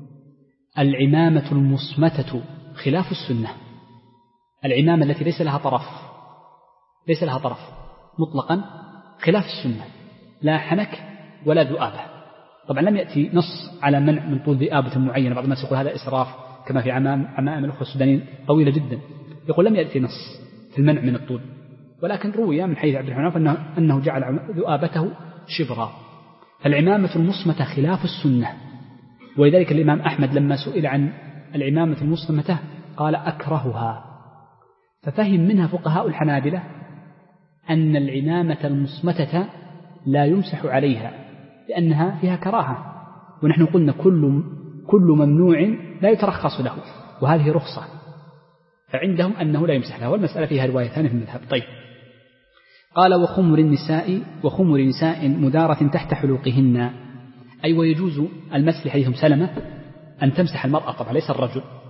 العمامة المصمتة خلاف السنة، العمامة التي ليس لها طرف، ليس لها طرف مطلقا خلاف السنة، لا حنك ولا ذؤابة. طبعا لم يأتي نص على منع من طول ذئابة معينة، بعض الناس يقول هذا إسراف، كما في عمام عمائم الأخوة السودانيين طويلة جدا، يقول لم يأتي نص في المنع من الطول، ولكن روي من حيث عبد الرحمن أنه, أنه جعل ذؤابته شبرا. العمامة المصمتة خلاف السنة، ولذلك الإمام أحمد لما سئل عن العمامة المصمتة قال أكرهها، ففهم منها فقهاء الحنابلة أن العمامة المصمتة لا يمسح عليها لأنها فيها كراهة، ونحن قلنا كل, كل ممنوع لا يترخص له، وهذه رخصة، فعندهم أنه لا يمسح لها، والمسألة فيها روايتان في المذهب. طيب، قال وخمر النساء وخمر نساء مدارة تحت حلوقهن، أي ويجوز المسح لحديث سلمة أن تمسح المرأة، طبعا ليس الرجل،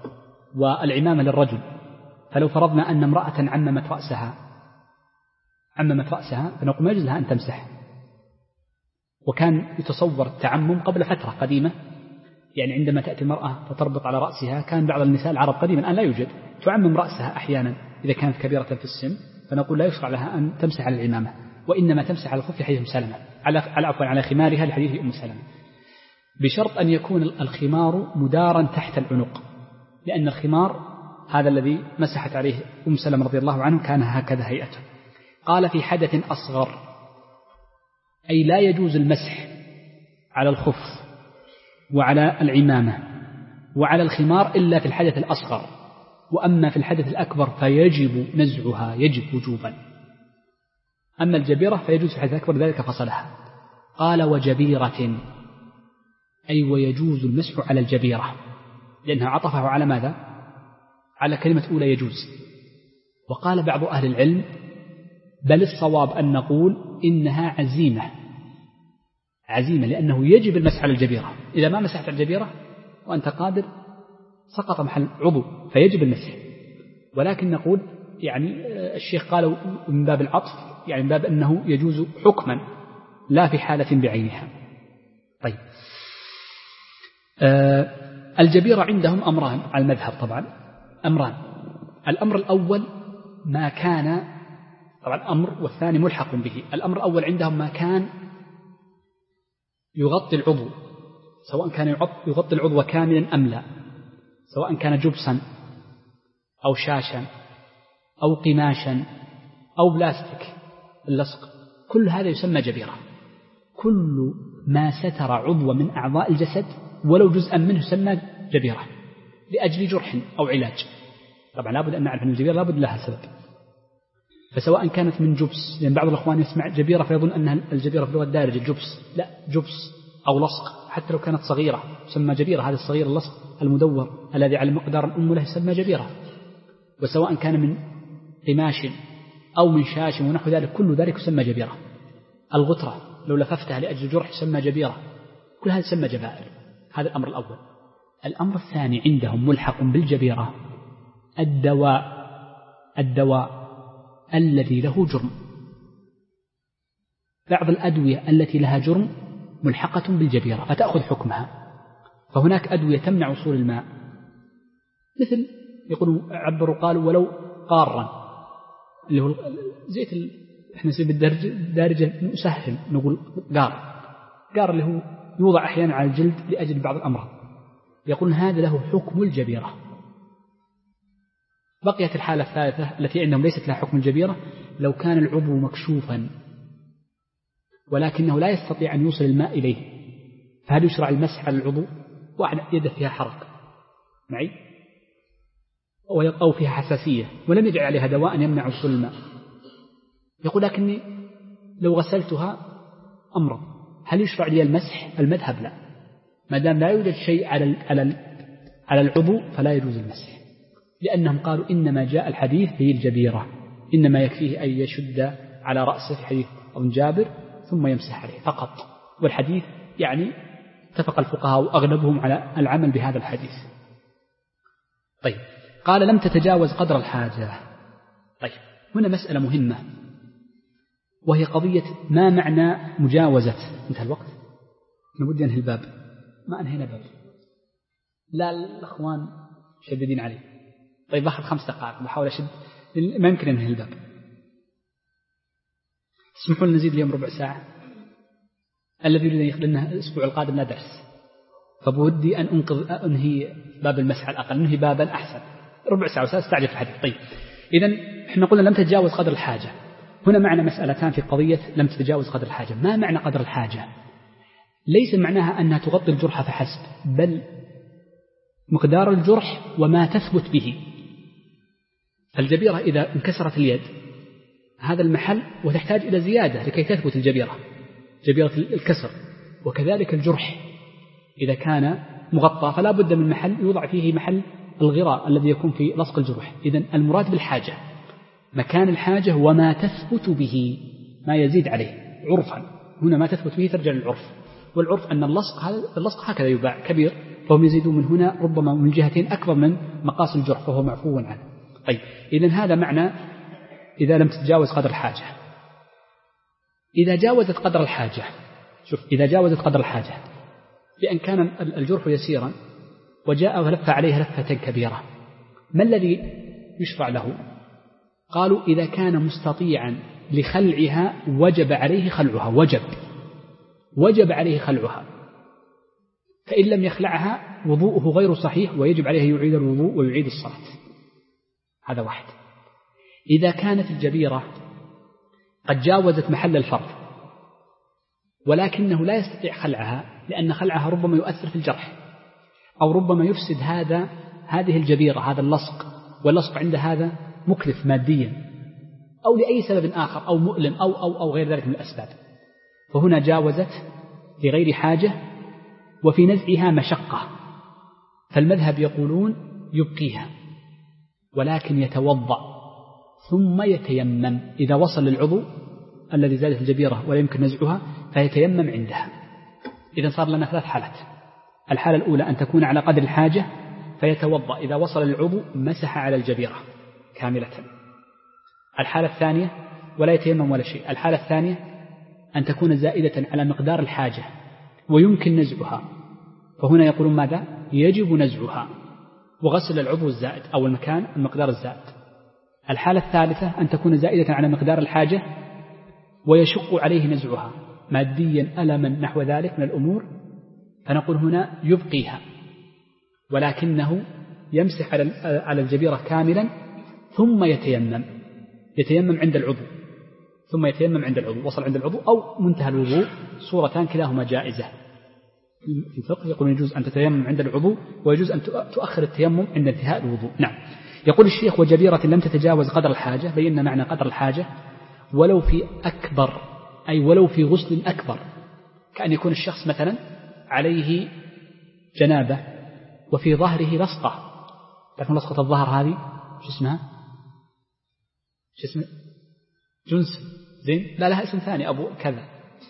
والعمامة للرجل، فلو فرضنا أن امرأة عممت رأسها عممت رأسها فنقول ما يجوز لها أن تمسح. وكان يتصور التعمم قبل فترة قديمة، يعني عندما تأتي المرأة فتربط على رأسها، كان بعض النساء العرب قديما الآن لا يوجد تعمم رأسها أحيانا إذا كانت كبيرة في السن، فنقول لا يشرع لها أن تمسح على العمامة، وإنما تمسح على الخف حديث أم سلمة على على عفوا على خمارها لحديث أم سلمة، بشرط أن يكون الخمار مدارا تحت العنق، لأن الخمار هذا الذي مسحت عليه أم سلمة رضي الله عنه كان هكذا هيئته. قال في حدث أصغر، أي لا يجوز المسح على الخف وعلى العمامة وعلى الخمار إلا في الحدث الأصغر، وأما في الحدث الأكبر فيجب نزعها، يجب وجوبا. أما الجبيرة فيجوز في الحدث الأكبر، ذلك فصلها. قال وجبيرة، أي ويجوز المسح على الجبيرة، لأنها عطفه على ماذا؟ على كلمة أولى يجوز. وقال بعض أهل العلم بل الصواب أن نقول إنها عزيمة عزيمة لأنه يجب المسح على الجبيرة، إذا ما مسحت على الجبيرة وأنت قادر سقط محل عضو فيجب المسح. ولكن نقول يعني الشيخ قالوا من باب العطف، يعني من باب أنه يجوز حكما لا في حالة بعينها. طيب آه الجبيرة عندهم أمران على المذهب، طبعا أمران. الأمر الأول ما كان، طبعا أمر والثاني ملحق به. الأمر الأول عندهم ما كان يغطي العضو، سواء كان يغطي العضو كاملا أم لا، سواء كان جبسا أو شاشا أو قماشا أو بلاستيك اللصق، كل هذا يسمى جبيرة. كل ما ستر عضو من أعضاء الجسد ولو جزءا منه يسمى جبيرة لأجل جرح أو علاج. طبعا لابد أن نعرف أن الجبيرة لابد لها سبب، فسواء كانت من جبس، لأن بعض الأخوان يسمع جبيرة فيظن أنها الجبيرة في اللغة الدارجة الجبس، لا، جبس أو لصق حتى لو كانت صغيرة يسمى جبيرة. هذا الصغير اللصق المدور الذي على مقدار الأم له يسمى جبيرة. وسواء كان من قماش أو من شاش ونحو ذلك كل ذلك يسمى جبيرة. الغترة لو لففتها لأجل جرح يسمى جبيرة، كل هذا يسمى جبائر. هذا الأمر الأول. الأمر الثاني عندهم ملحق بالجبيرة الدواء الدواء الذي له جرم. بعض الأدوية التي لها جرم ملحقة بالجبيرة فتأخذ حكمها. فهناك أدوية تمنع وصول الماء، مثل يقولوا عبروا قالوا ولو قارا، اللي هو زيت ال... احنا نسيب الدارجة نسهل نقول قار قار اللي هو يوضع أحيانا على الجلد لأجل بعض الأمراض، يقول هذا له حكم الجبيرة. بقيت الحالة الثالثة التي عندهم ليست لها حكم الجبيرة، لو كان العضو مكشوفا ولكنه لا يستطيع أن يوصل الماء إليه، فهل يشرع المسح على العضو واحد يده فيها حرق معي أو فيها حساسية ولم يجعل عليها دواء يمنع وصول الماء؟ يقول لكني لو غسلتها أمرض، هل يشرع لي المسح؟ المذهب لا، ما دام لا يوجد شيء على على على العضو فلا يجوز المسح، لأنهم قالوا إنما جاء الحديث في الجبيرة، إنما يكفيه أن يشد على رأسه في حديث ابن جابر ثم يمسح عليه فقط. والحديث يعني اتفق الفقهاء وأغلبهم على العمل بهذا الحديث. طيب قال لم تتجاوز قدر الحاجة. طيب هنا مسألة مهمة وهي قضية ما معنى مجاوزة. انتهى الوقت، نبدي أنهي الباب، ما أنهينا باب، لا الأخوان شددين عليه. طيب أخذ خمس دقائق بحاول أشد، ما يمكن أنهي الباب. تسمحوا لنا نزيد اليوم ربع ساعة؟ الذي يريد أن يخلي لنا الأسبوع القادم لا درس، فبودي أن أنقذ أنهي باب المسح الأقل، أنهي بابا أحسن. ربع ساعة وسأستعجل في الحديث. طيب إذن إحنا قلنا لم تتجاوز قدر الحاجة. هنا معنى مسألتان في قضية لم تتجاوز قدر الحاجة. ما معنى قدر الحاجة؟ ليس معناها أنها تغطي الجرح فحسب، بل مقدار الجرح وما تثبت به. الجبيرة إذا انكسرت اليد هذا المحل وتحتاج إلى زيادة لكي تثبت الجبيرة، جبيرة الكسر. وكذلك الجرح إذا كان مغطى فلا بد من محل يوضع فيه محل الغراء الذي يكون في لصق الجروح. إذن المراد بالحاجة مكان الحاجة وما تثبت به، ما يزيد عليه عرفا. هنا ما تثبت به ترجع للعرف، والعرف أن اللصق هذا اللصق هكذا يباع كبير، فهم يزيدون من هنا ربما من جهتين أكبر من مقاس الجرح فهو معفو عنه. طيب إذن هذا معنى إذا لم تتجاوز قدر الحاجة. إذا جاوزت قدر الحاجة، شوف إذا جاوزت قدر الحاجة بأن كان الجرح يسيرا وجاء ولف عليه لفة كبيرة، ما الذي يشرع له؟ قالوا إذا كان مستطيعا لخلعها وجب عليه خلعها، وجب وجب عليه خلعها، فإن لم يخلعها وضوءه غير صحيح ويجب عليه يعيد الوضوء ويعيد الصلاة. هذا واحد. إذا كانت الجبيرة قد جاوزت محل الفرض ولكنه لا يستطيع خلعها لأن خلعها ربما يؤثر في الجرح أو ربما يفسد هذا هذه الجبيرة هذا اللصق، واللصق عند هذا مكلف ماديا أو لأي سبب آخر أو مؤلم أو, أو, أو غير ذلك من الأسباب، فهنا جاوزت لغير حاجة وفي نزعها مشقة، فالمذهب يقولون يبقيها ولكن يتوضأ ثم يتيمم إذا وصل للعضو الذي زادت الجبيرة ولا يمكن نزعها فيتيمم عندها. إذا صار لنا ثلاث حالات. الحالة الأولى أن تكون على قدر الحاجة فيتوضأ إذا وصل للعضو مسح على الجبيرة كاملة. الحالة الثانية ولا يتيمم ولا شيء. الحالة الثانية أن تكون زائدة على مقدار الحاجة ويمكن نزعها، فهنا يقولون ماذا؟ يجب نزعها وغسل العضو الزائد أو المكان المقدار الزائد. الحالة الثالثة أن تكون زائدة على مقدار الحاجة ويشق عليه نزعها ماديا ألما نحو ذلك من الأمور، فنقول هنا يبقيها ولكنه يمسح على الجبيرة كاملا ثم يتيمم يتيمم عند العضو ثم يتيمم عند العضو، وصل عند العضو أو منتهى الوضوء، صورتان كلاهما جائزة. في الفقه يقول يجوز أن تتيمم عند العضو ويجوز أن تؤخر التيمم عند انتهاء الوضوء. نعم. يقول الشيخ وجبيرة لم تتجاوز قدر الحاجة، بينا معنى قدر الحاجة ولو في أكبر أي ولو في غسل أكبر، كأن يكون الشخص مثلا عليه جنابة وفي ظهره لصقة، تعرفون لصقة الظهر هذه شو اسمها؟ شو اسمه؟ جنس زين؟ لا لها اسم ثاني أبو كذا.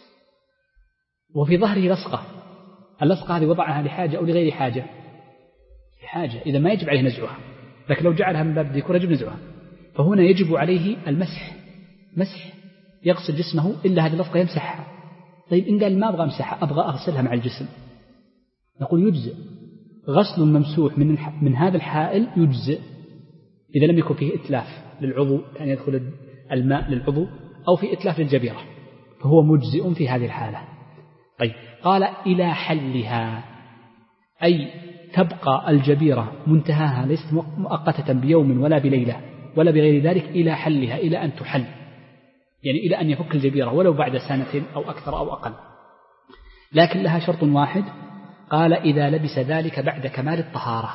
وفي ظهره لصقة، اللصقة هذه وضعها لحاجة أو لغير حاجة؟ لحاجة، إذا ما يجب عليه نزعها، لكن لو جعلها من باب الديكور يجب نزعها، فهنا يجب عليه المسح، مسح يغسل جسمه إلا هذه اللصقة يمسحها. طيب إن قال ما أبغى أمسحها أبغى أغسلها مع الجسم، نقول يجزئ غسل ممسوح من من هذا الحائل يجزئ إذا لم يكن فيه إتلاف للعضو أن يدخل الماء للعضو أو في إتلاف للجبيرة، فهو مجزئ في هذه الحالة. طيب قال إلى حلها، أي تبقى الجبيرة منتهاها ليست مؤقتة بيوم ولا بليلة ولا بغير ذلك، إلى حلها إلى أن تحل، يعني إلى أن يفك الجبيرة ولو بعد سنة أو أكثر أو أقل، لكن لها شرط واحد، قال إذا لبس ذلك بعد كمال الطهارة.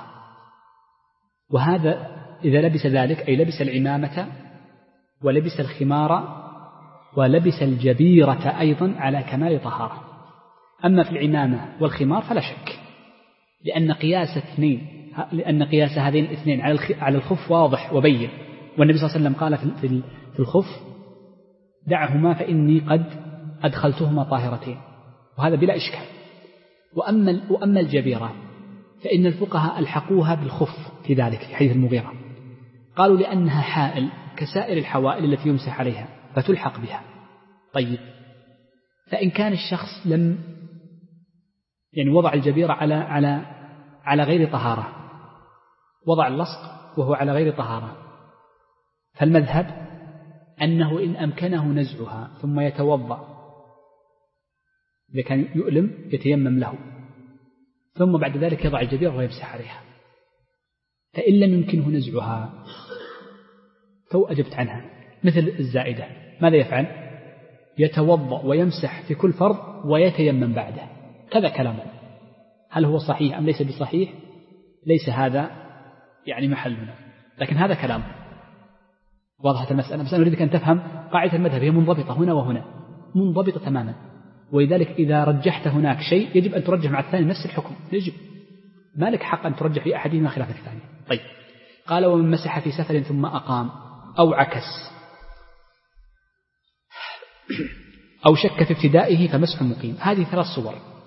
وهذا إذا لبس ذلك أي لبس العمامة ولبس الخمار ولبس الجبيرة أيضا على كمال طهارة. أما في العمامة والخمار فلا شك، لأن قياس اثنين لأن قياس هذين الاثنين على الخف واضح وبين، والنبي صلى الله عليه وسلم قال في الخف دعهما فإني قد أدخلتهما طاهرتين، وهذا بلا إشكال. وأما, وأما الجبيرة فإن الفقهاء ألحقوها بالخف في ذلك في حديث المغيرة، قالوا لأنها حائل كسائر الحوائل التي يمسح عليها فتلحق بها. طيب فإن كان الشخص لم يعني وضع الجبيرة على على على غير طهارة، وضع اللصق وهو على غير طهارة، فالمذهب أنه إن أمكنه نزعها ثم يتوضأ، إذا كان يؤلم يتيمم له، ثم بعد ذلك يضع الجبيرة ويمسح عليها. فإن لم يمكنه نزعها تو أجبت عنها مثل الزائدة، ماذا يفعل؟ يتوضأ ويمسح في كل فرض ويتيمم بعده. كذا كلامه، هل هو صحيح أم ليس بصحيح؟ ليس هذا يعني محلنا، لكن هذا كلامه. واضحة المسألة، بس أنا أريدك أن تفهم قاعدة المذهب هي منضبطة هنا وهنا، منضبطة تماما، ولذلك إذا رجحت هناك شيء يجب أن ترجح مع الثاني نفس الحكم، يجب، ما لك حق أن ترجح في أحدهما خلاف الثاني. طيب قال ومن مسح في سفر ثم أقام أو عكس أو شك في ابتدائه فمسح مقيم. هذه ثلاث صور،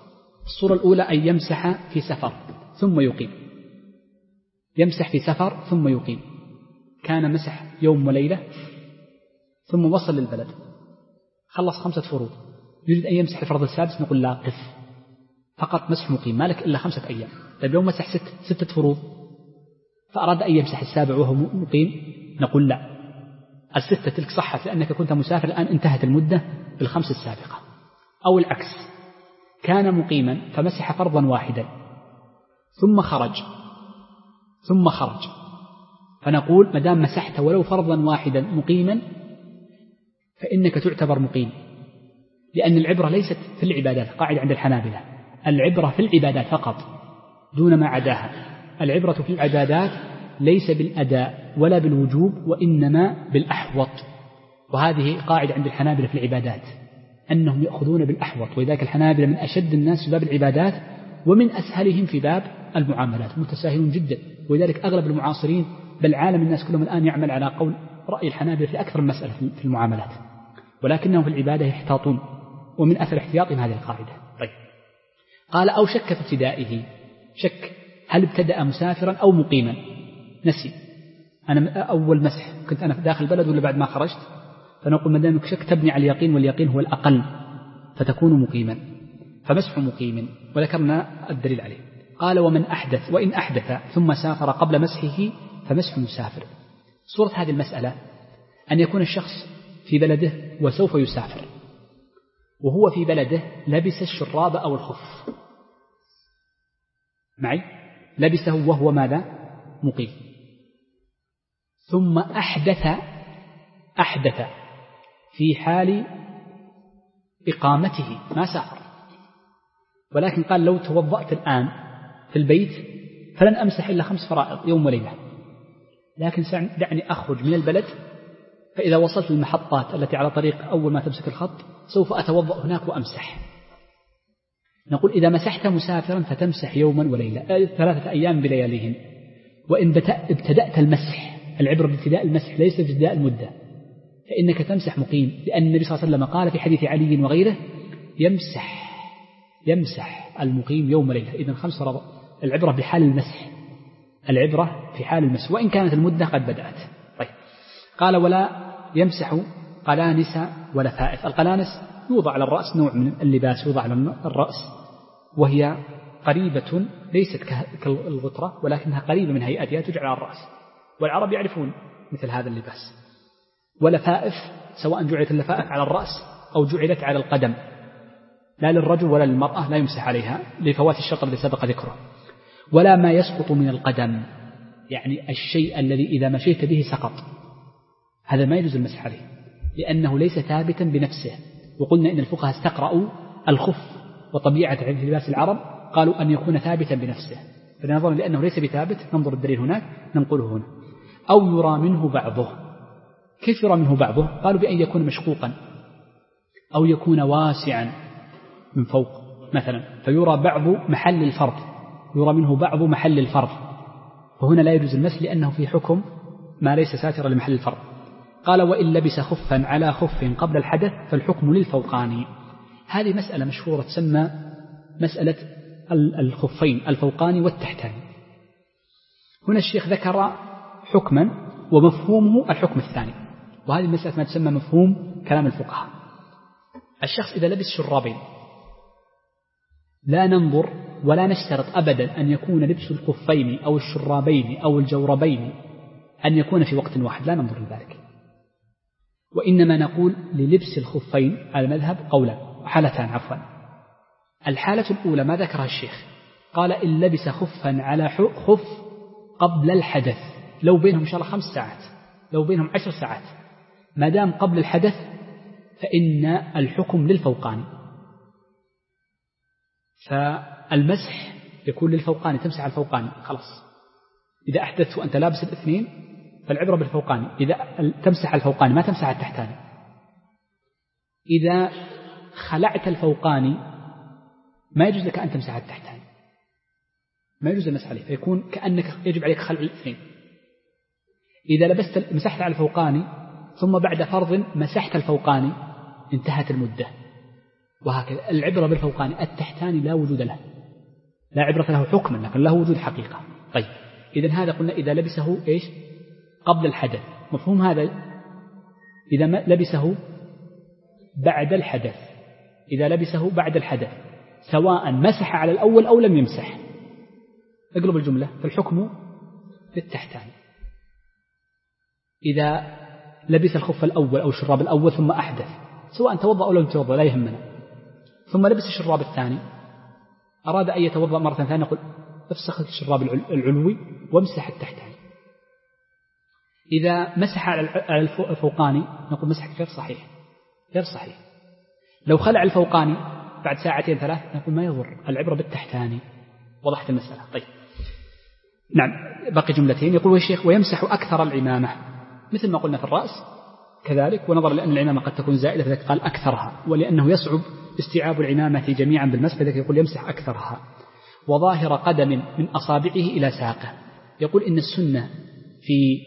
الصورة الأولى أن يمسح في سفر ثم يقيم، يمسح في سفر ثم يقيم، كان مسح يوم وليلة ثم وصل للبلد خلص خمسة فروض، يريد أن يمسح الفرض السادس، نقول لا قف، فقط مسح مقيم، مالك إلا خمسة أيام. طيب لو مسح ست ستة فروض فأراد أن يمسح السابع وهو مقيم، نقول لا، الستة تلك صحت لأنك كنت مسافر، الآن انتهت المدة بالخمس السابقة. أو العكس، كان مقيما فمسح فرضا واحدا ثم خرج ثم خرج فنقول مدام مسحت ولو فرضا واحدا مقيما فإنك تعتبر مقيم، لأن العبرة ليست في العبادات، قاعدة عند الحنابلة، العبرة في العبادات فقط دون ما عداها. العبرة في العبادات ليس بالأداء ولا بالوجوب، وإنما بالأحوط، وهذه قاعدة عند الحنابلة في العبادات أنهم يأخذون بالأحوط، ولذلك الحنابلة من أشد الناس في باب العبادات ومن أسهلهم في باب المعاملات، متساهلون جدا، ولذلك أغلب المعاصرين بل عالم الناس كلهم الآن يعمل على قول رأي الحنابلة في أكثر مسألة في المعاملات، ولكنهم في العبادة يحتاطون، ومن أثر احتياطهم هذه القاعدة. طيب قال أو شك في ابتدائه، شك هل ابتدأ مسافرا أو مقيما، نسي أنا أول مسح كنت أنا في داخل البلد ولا بعد ما خرجت، فنقول ما دامك شك تبني على اليقين، واليقين هو الأقل فتكون مقيما، فمسح مقيم، وذكرنا الدليل عليه. قال ومن أحدث، وإن أحدث ثم سافر قبل مسحه فمسح مسافر. صورة هذه المسألة أن يكون الشخص في بلده وسوف يسافر، وهو في بلده لبس الشراب أو الخف معي، لبسه وهو ماذا؟ مقيم، ثم أحدث أحدث في حال إقامته ما سافر، ولكن قال لو توضأت الآن في البيت فلن أمسح إلا خمس فرائض يوم وليلة، لكن دعني أخرج من البلد، فإذا وصلت للمحطات التي على طريق أول ما تمسك الخط سوف أتوضأ هناك وأمسح. نقول إذا مسحت مسافرا فتمسح يوما وليلة، ثلاثة أيام بلياليهم. وإن ابتدأت المسح، العبرة بابتداء المسح ليس بابتداء المدة، فإنك تمسح مقيم، لأن النبي صلى الله عليه وسلم قال في حديث علي وغيره يمسح يمسح المقيم يوم وليلة. إذن خمس فرض، العبرة بحال المسح، العبرة في حال المسح وإن كانت المدة قد بدأت. طيب قال ولا يمسح قلانس ولا فائف. القلانس يوضع على الرأس، نوع من اللباس يوضع على الرأس، وهي قريبة ليست كالغطرة ولكنها قريبة من هيئتها، تجعل على الرأس، والعرب يعرفون مثل هذا اللباس. ولفائف سواء جعلت اللفائف على الرأس أو جعلت على القدم، لا للرجل ولا للمرأة لا يمسح عليها لفوات الشرط الذي سبق ذكره. ولا ما يسقط من القدم، يعني الشيء الذي إذا مشيت به سقط، هذا ما يجوز المسح عليه لأنه ليس ثابتا بنفسه. وقلنا إن الفقهاء استقرأوا الخف وطبيعة لباس العرب قالوا أن يكون ثابتا بنفسه، فنظرا لأنه ليس بثابت ننظر الدليل هناك ننقله هنا. أو يرى منه بعضه. كيف يرى منه بعضه؟ قالوا بأن يكون مشقوقا أو يكون واسعا من فوق مثلا، فيرى بعض محل الفرض، يرى منه بعض محل الفرض، فهنا لا يجوز المسح لأنه في حكم ما ليس ساترا لمحل الفرض. قال وإن لبس خفا على خف قبل الحدث فالحكم للفوقاني. هذه مسألة مشهورة تسمى مسألة الخفين الفوقاني والتحتاني. هنا الشيخ ذكر حكما ومفهومه الحكم الثاني، وهذه مسألة ما تسمى مفهوم كلام الفقهاء. الشخص إذا لبس شرابين لا ننظر ولا نشترط أبدا أن يكون لبس الخفين أو الشرابين أو الجوربين أن يكون في وقت واحد، لا ننظر لذلك، وإنما نقول للبس الخفين على المذهب قولا حالتان عفوا. الحالة الأولى ما ذكرها الشيخ، قال إن لبس خفا على خف قبل الحدث، لو بينهم إن شاء الله خمس ساعات، لو بينهم عشر ساعات، ما دام قبل الحدث فإن الحكم للفوقاني، فالمسح يكون للفوقاني، تمسح على الفوقاني خلاص. إذا أحدثت وأنت لابس الاثنين فالعبرة بالفوقاني، إذا تمسح على الفوقاني ما تمسح على التحتاني. إذا خلعت الفوقاني ما يجوز لك أن تمسح على التحتاني، ما يجوز المسح عليه، فيكون كأنك يجب عليك خلع الاثنين. إذا لبست مسحت على الفوقاني ثم بعد فرض مسحت الفوقاني انتهت المدة، وهكذا. العبرة بالفوقاني، التحتاني لا وجود له، لا عبرة له حكما لكن له وجود حقيقة. طيب إذن هذا قلنا إذا لبسه إيش قبل الحدث، مفهوم هذا؟ إذا لبسه بعد الحدث، إذا لبسه بعد الحدث سواء مسح على الأول أو لم يمسح، اقلب الجملة، فالحكم للتحتاني. إذا لبس الخف الأول أو الشراب الأول ثم أحدث، سواء توضأ أو لم يتوضأ لا يهمنا، ثم لبس الشراب الثاني أراد أن يتوضأ مرة ثانية، نقول افسخ الشراب العلوي وامسح التحتاني. إذا مسح على الفوقاني نقول مسح غير صحيح، غير صحيح. لو خلع الفوقاني بعد ساعتين ثلاث نقول ما يضر، العبرة بالتحتاني. وضحت المسألة؟ طيب نعم، بقي جملتين. يقول الشيخ ويمسح أكثر العمامة، مثل ما قلنا في الرأس كذلك، ونظر لأن العمامة قد تكون زائدة فذلك قال أكثرها، ولأنه يصعب استيعاب العمامة جميعا بالمسح فذلك يقول يمسح أكثرها. وظاهر قدم من أصابعه إلى ساقه، يقول إن السنة في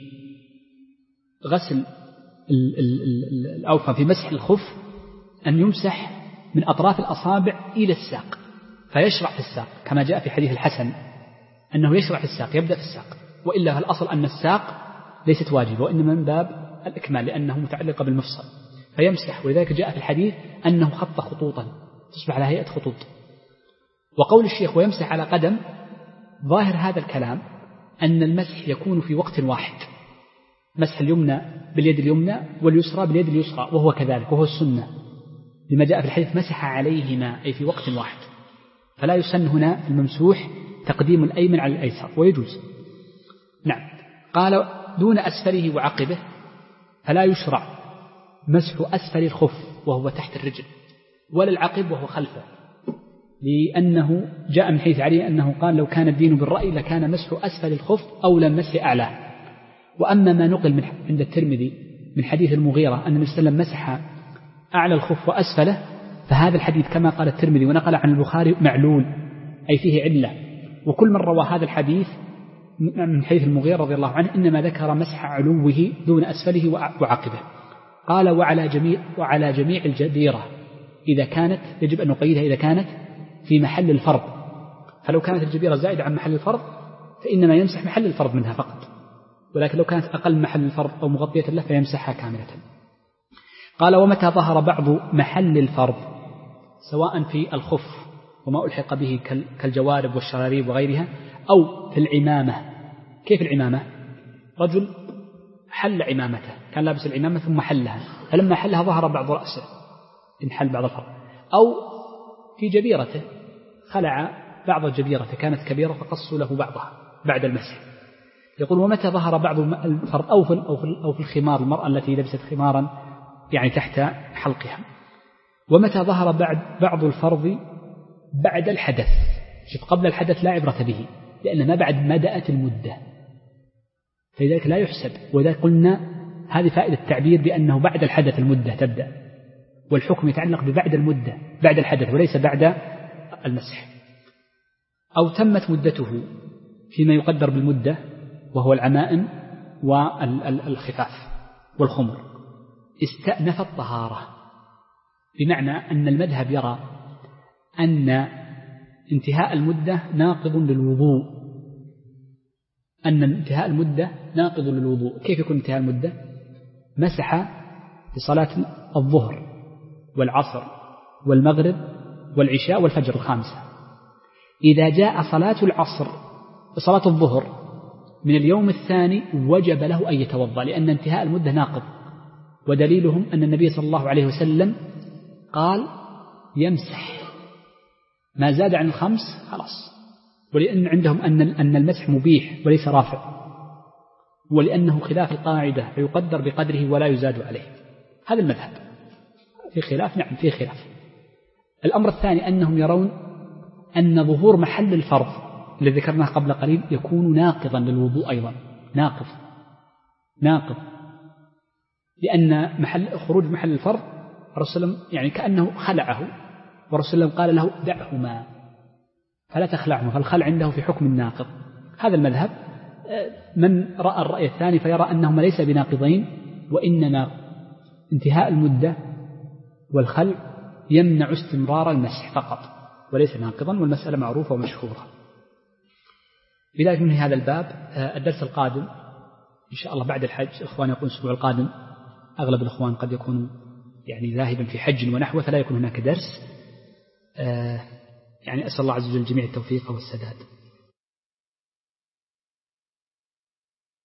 غسل الأوفى في مسح الخف أن يمسح من أطراف الأصابع إلى الساق، فيشرع في الساق كما جاء في حديث الحسن أنه يشرع في الساق، يبدأ في الساق، وإلا فالأصل أن الساق ليست واجبة وإنما من باب الإكمال لأنه متعلقة بالمفصل، فيمسح. ولذلك جاء في الحديث أنه خط خطوطا تصبح على هيئة خطوط. وقول الشيخ ويمسح على قدم، ظاهر هذا الكلام أن المسح يكون في وقت واحد، مسح اليمنى باليد اليمنى واليسرى باليد اليسرى، وهو كذلك وهو السنة لما جاء في الحديث مسح عليهما، أي في وقت واحد. فلا يسن هنا الممسوح تقديم الأيمن على الأيسر، ويجوز. نعم. قال دون أسفله وعقبه، فلا يشرع مسح أسفل الخف وهو تحت الرجل، ولا العقب وهو خلفه، لأنه جاء من حديث علي أنه قال لو كان الدين بالرأي لكان مسح أسفل الخف أولى من مسح أعلاه. وأما ما نقل من عند الترمذي من حديث المغيرة أن النبي صلى الله عليه وسلم مسح أعلى الخف وأسفله، فهذا الحديث كما قال الترمذي ونقل عن البخاري معلول، أي فيه علة. وكل من روى هذا الحديث من حديث المغيرة رضي الله عنه إنما ذكر مسح علوه دون أسفله وعقبه. قال وعلى جميع, وعلى جميع الجديرة إذا كانت، يجب أن نقيدها إذا كانت في محل الفرض، فلو كانت الجبيرة زائدة عن محل الفرض فإنما يمسح محل الفرض منها فقط، ولكن لو كانت أقل محل الفرض أو مغطية له فيمسحها كاملة. قال ومتى ظهر بعض محل الفرض سواء في الخف وما ألحق به كالجوارب والشراريب وغيرها أو في العمامة. كيف العمامة؟ رجل حل عمامته، كان لابس العمامة ثم حلها، فلما حلها ظهر بعض رأسه انحل بعض الفرض، أو في جبيرته خلع بعض جبيرته كانت كبيرة فقصوا له بعضها بعد المسح. يقول ومتى ظهر بعض الفرض أو في, أو في, أو في الخمار، المرأة التي لبست خمارا يعني تحت حلقها. ومتى ظهر بعد بعض الفرض بعد الحدث، شوف قبل الحدث لا عبرة به لأن ما بعد ما دأت المدة، فلذلك لا يحسب. وإذا قلنا هذه فائدة التعبير بأنه بعد الحدث المدة تبدأ، والحكم يتعلق ببعد المدة بعد الحدث وليس بعد المسح. أو تمت مدته فيما يقدر بالمدة وهو العمائم والخفاف والخمر، استأنف الطهارة، بمعنى أن المذهب يرى أن انتهاء المدة ناقض للوضوء، أن انتهاء المدة ناقض للوضوء. كيف يكون انتهاء المدة؟ مسح في صلاة الظهر والعصر والمغرب والعشاء والفجر الخامسة، إذا جاء صلاة العصر صلاة الظهر من اليوم الثاني وجب له أن يتوضأ، لأن انتهاء المدة ناقض. ودليلهم أن النبي صلى الله عليه وسلم قال يمسح ما زاد عن الخمس خلاص، ولأن عندهم أن أن المسح مبيح وليس رافع، ولأنه خلاف القاعدة فيقدر بقدره ولا يزاد عليه. هذا المذهب في خلاف، نعم في خلاف. الأمر الثاني أنهم يرون أن ظهور محل الفرض الذي ذكرناه قبل قليل يكون ناقضا للوضوء أيضا، ناقض ناقض لأن محل خروج محل الفرض الرسول يعني كأنه خلعه، والرسول قال له دعهما فلا تخلعهما، فالخلع عنده في حكم الناقض. هذا المذهب. من رأى الرأي الثاني فيرى أنهما ليس بناقضين، وإنما انتهاء المدة والخلع يمنع استمرار المسح فقط وليس ناقضا، والمسألة معروفة ومشهورة. بذلك من هذا الباب. الدرس القادم إن شاء الله بعد الحج، الإخوان يقولون الأسبوع القادم أغلب الإخوان قد يكونوا يعني ذاهبا في حج ونحوه فلا يكون هناك درس. يعني أسأل الله عز وجل جميع التوفيق والسداد.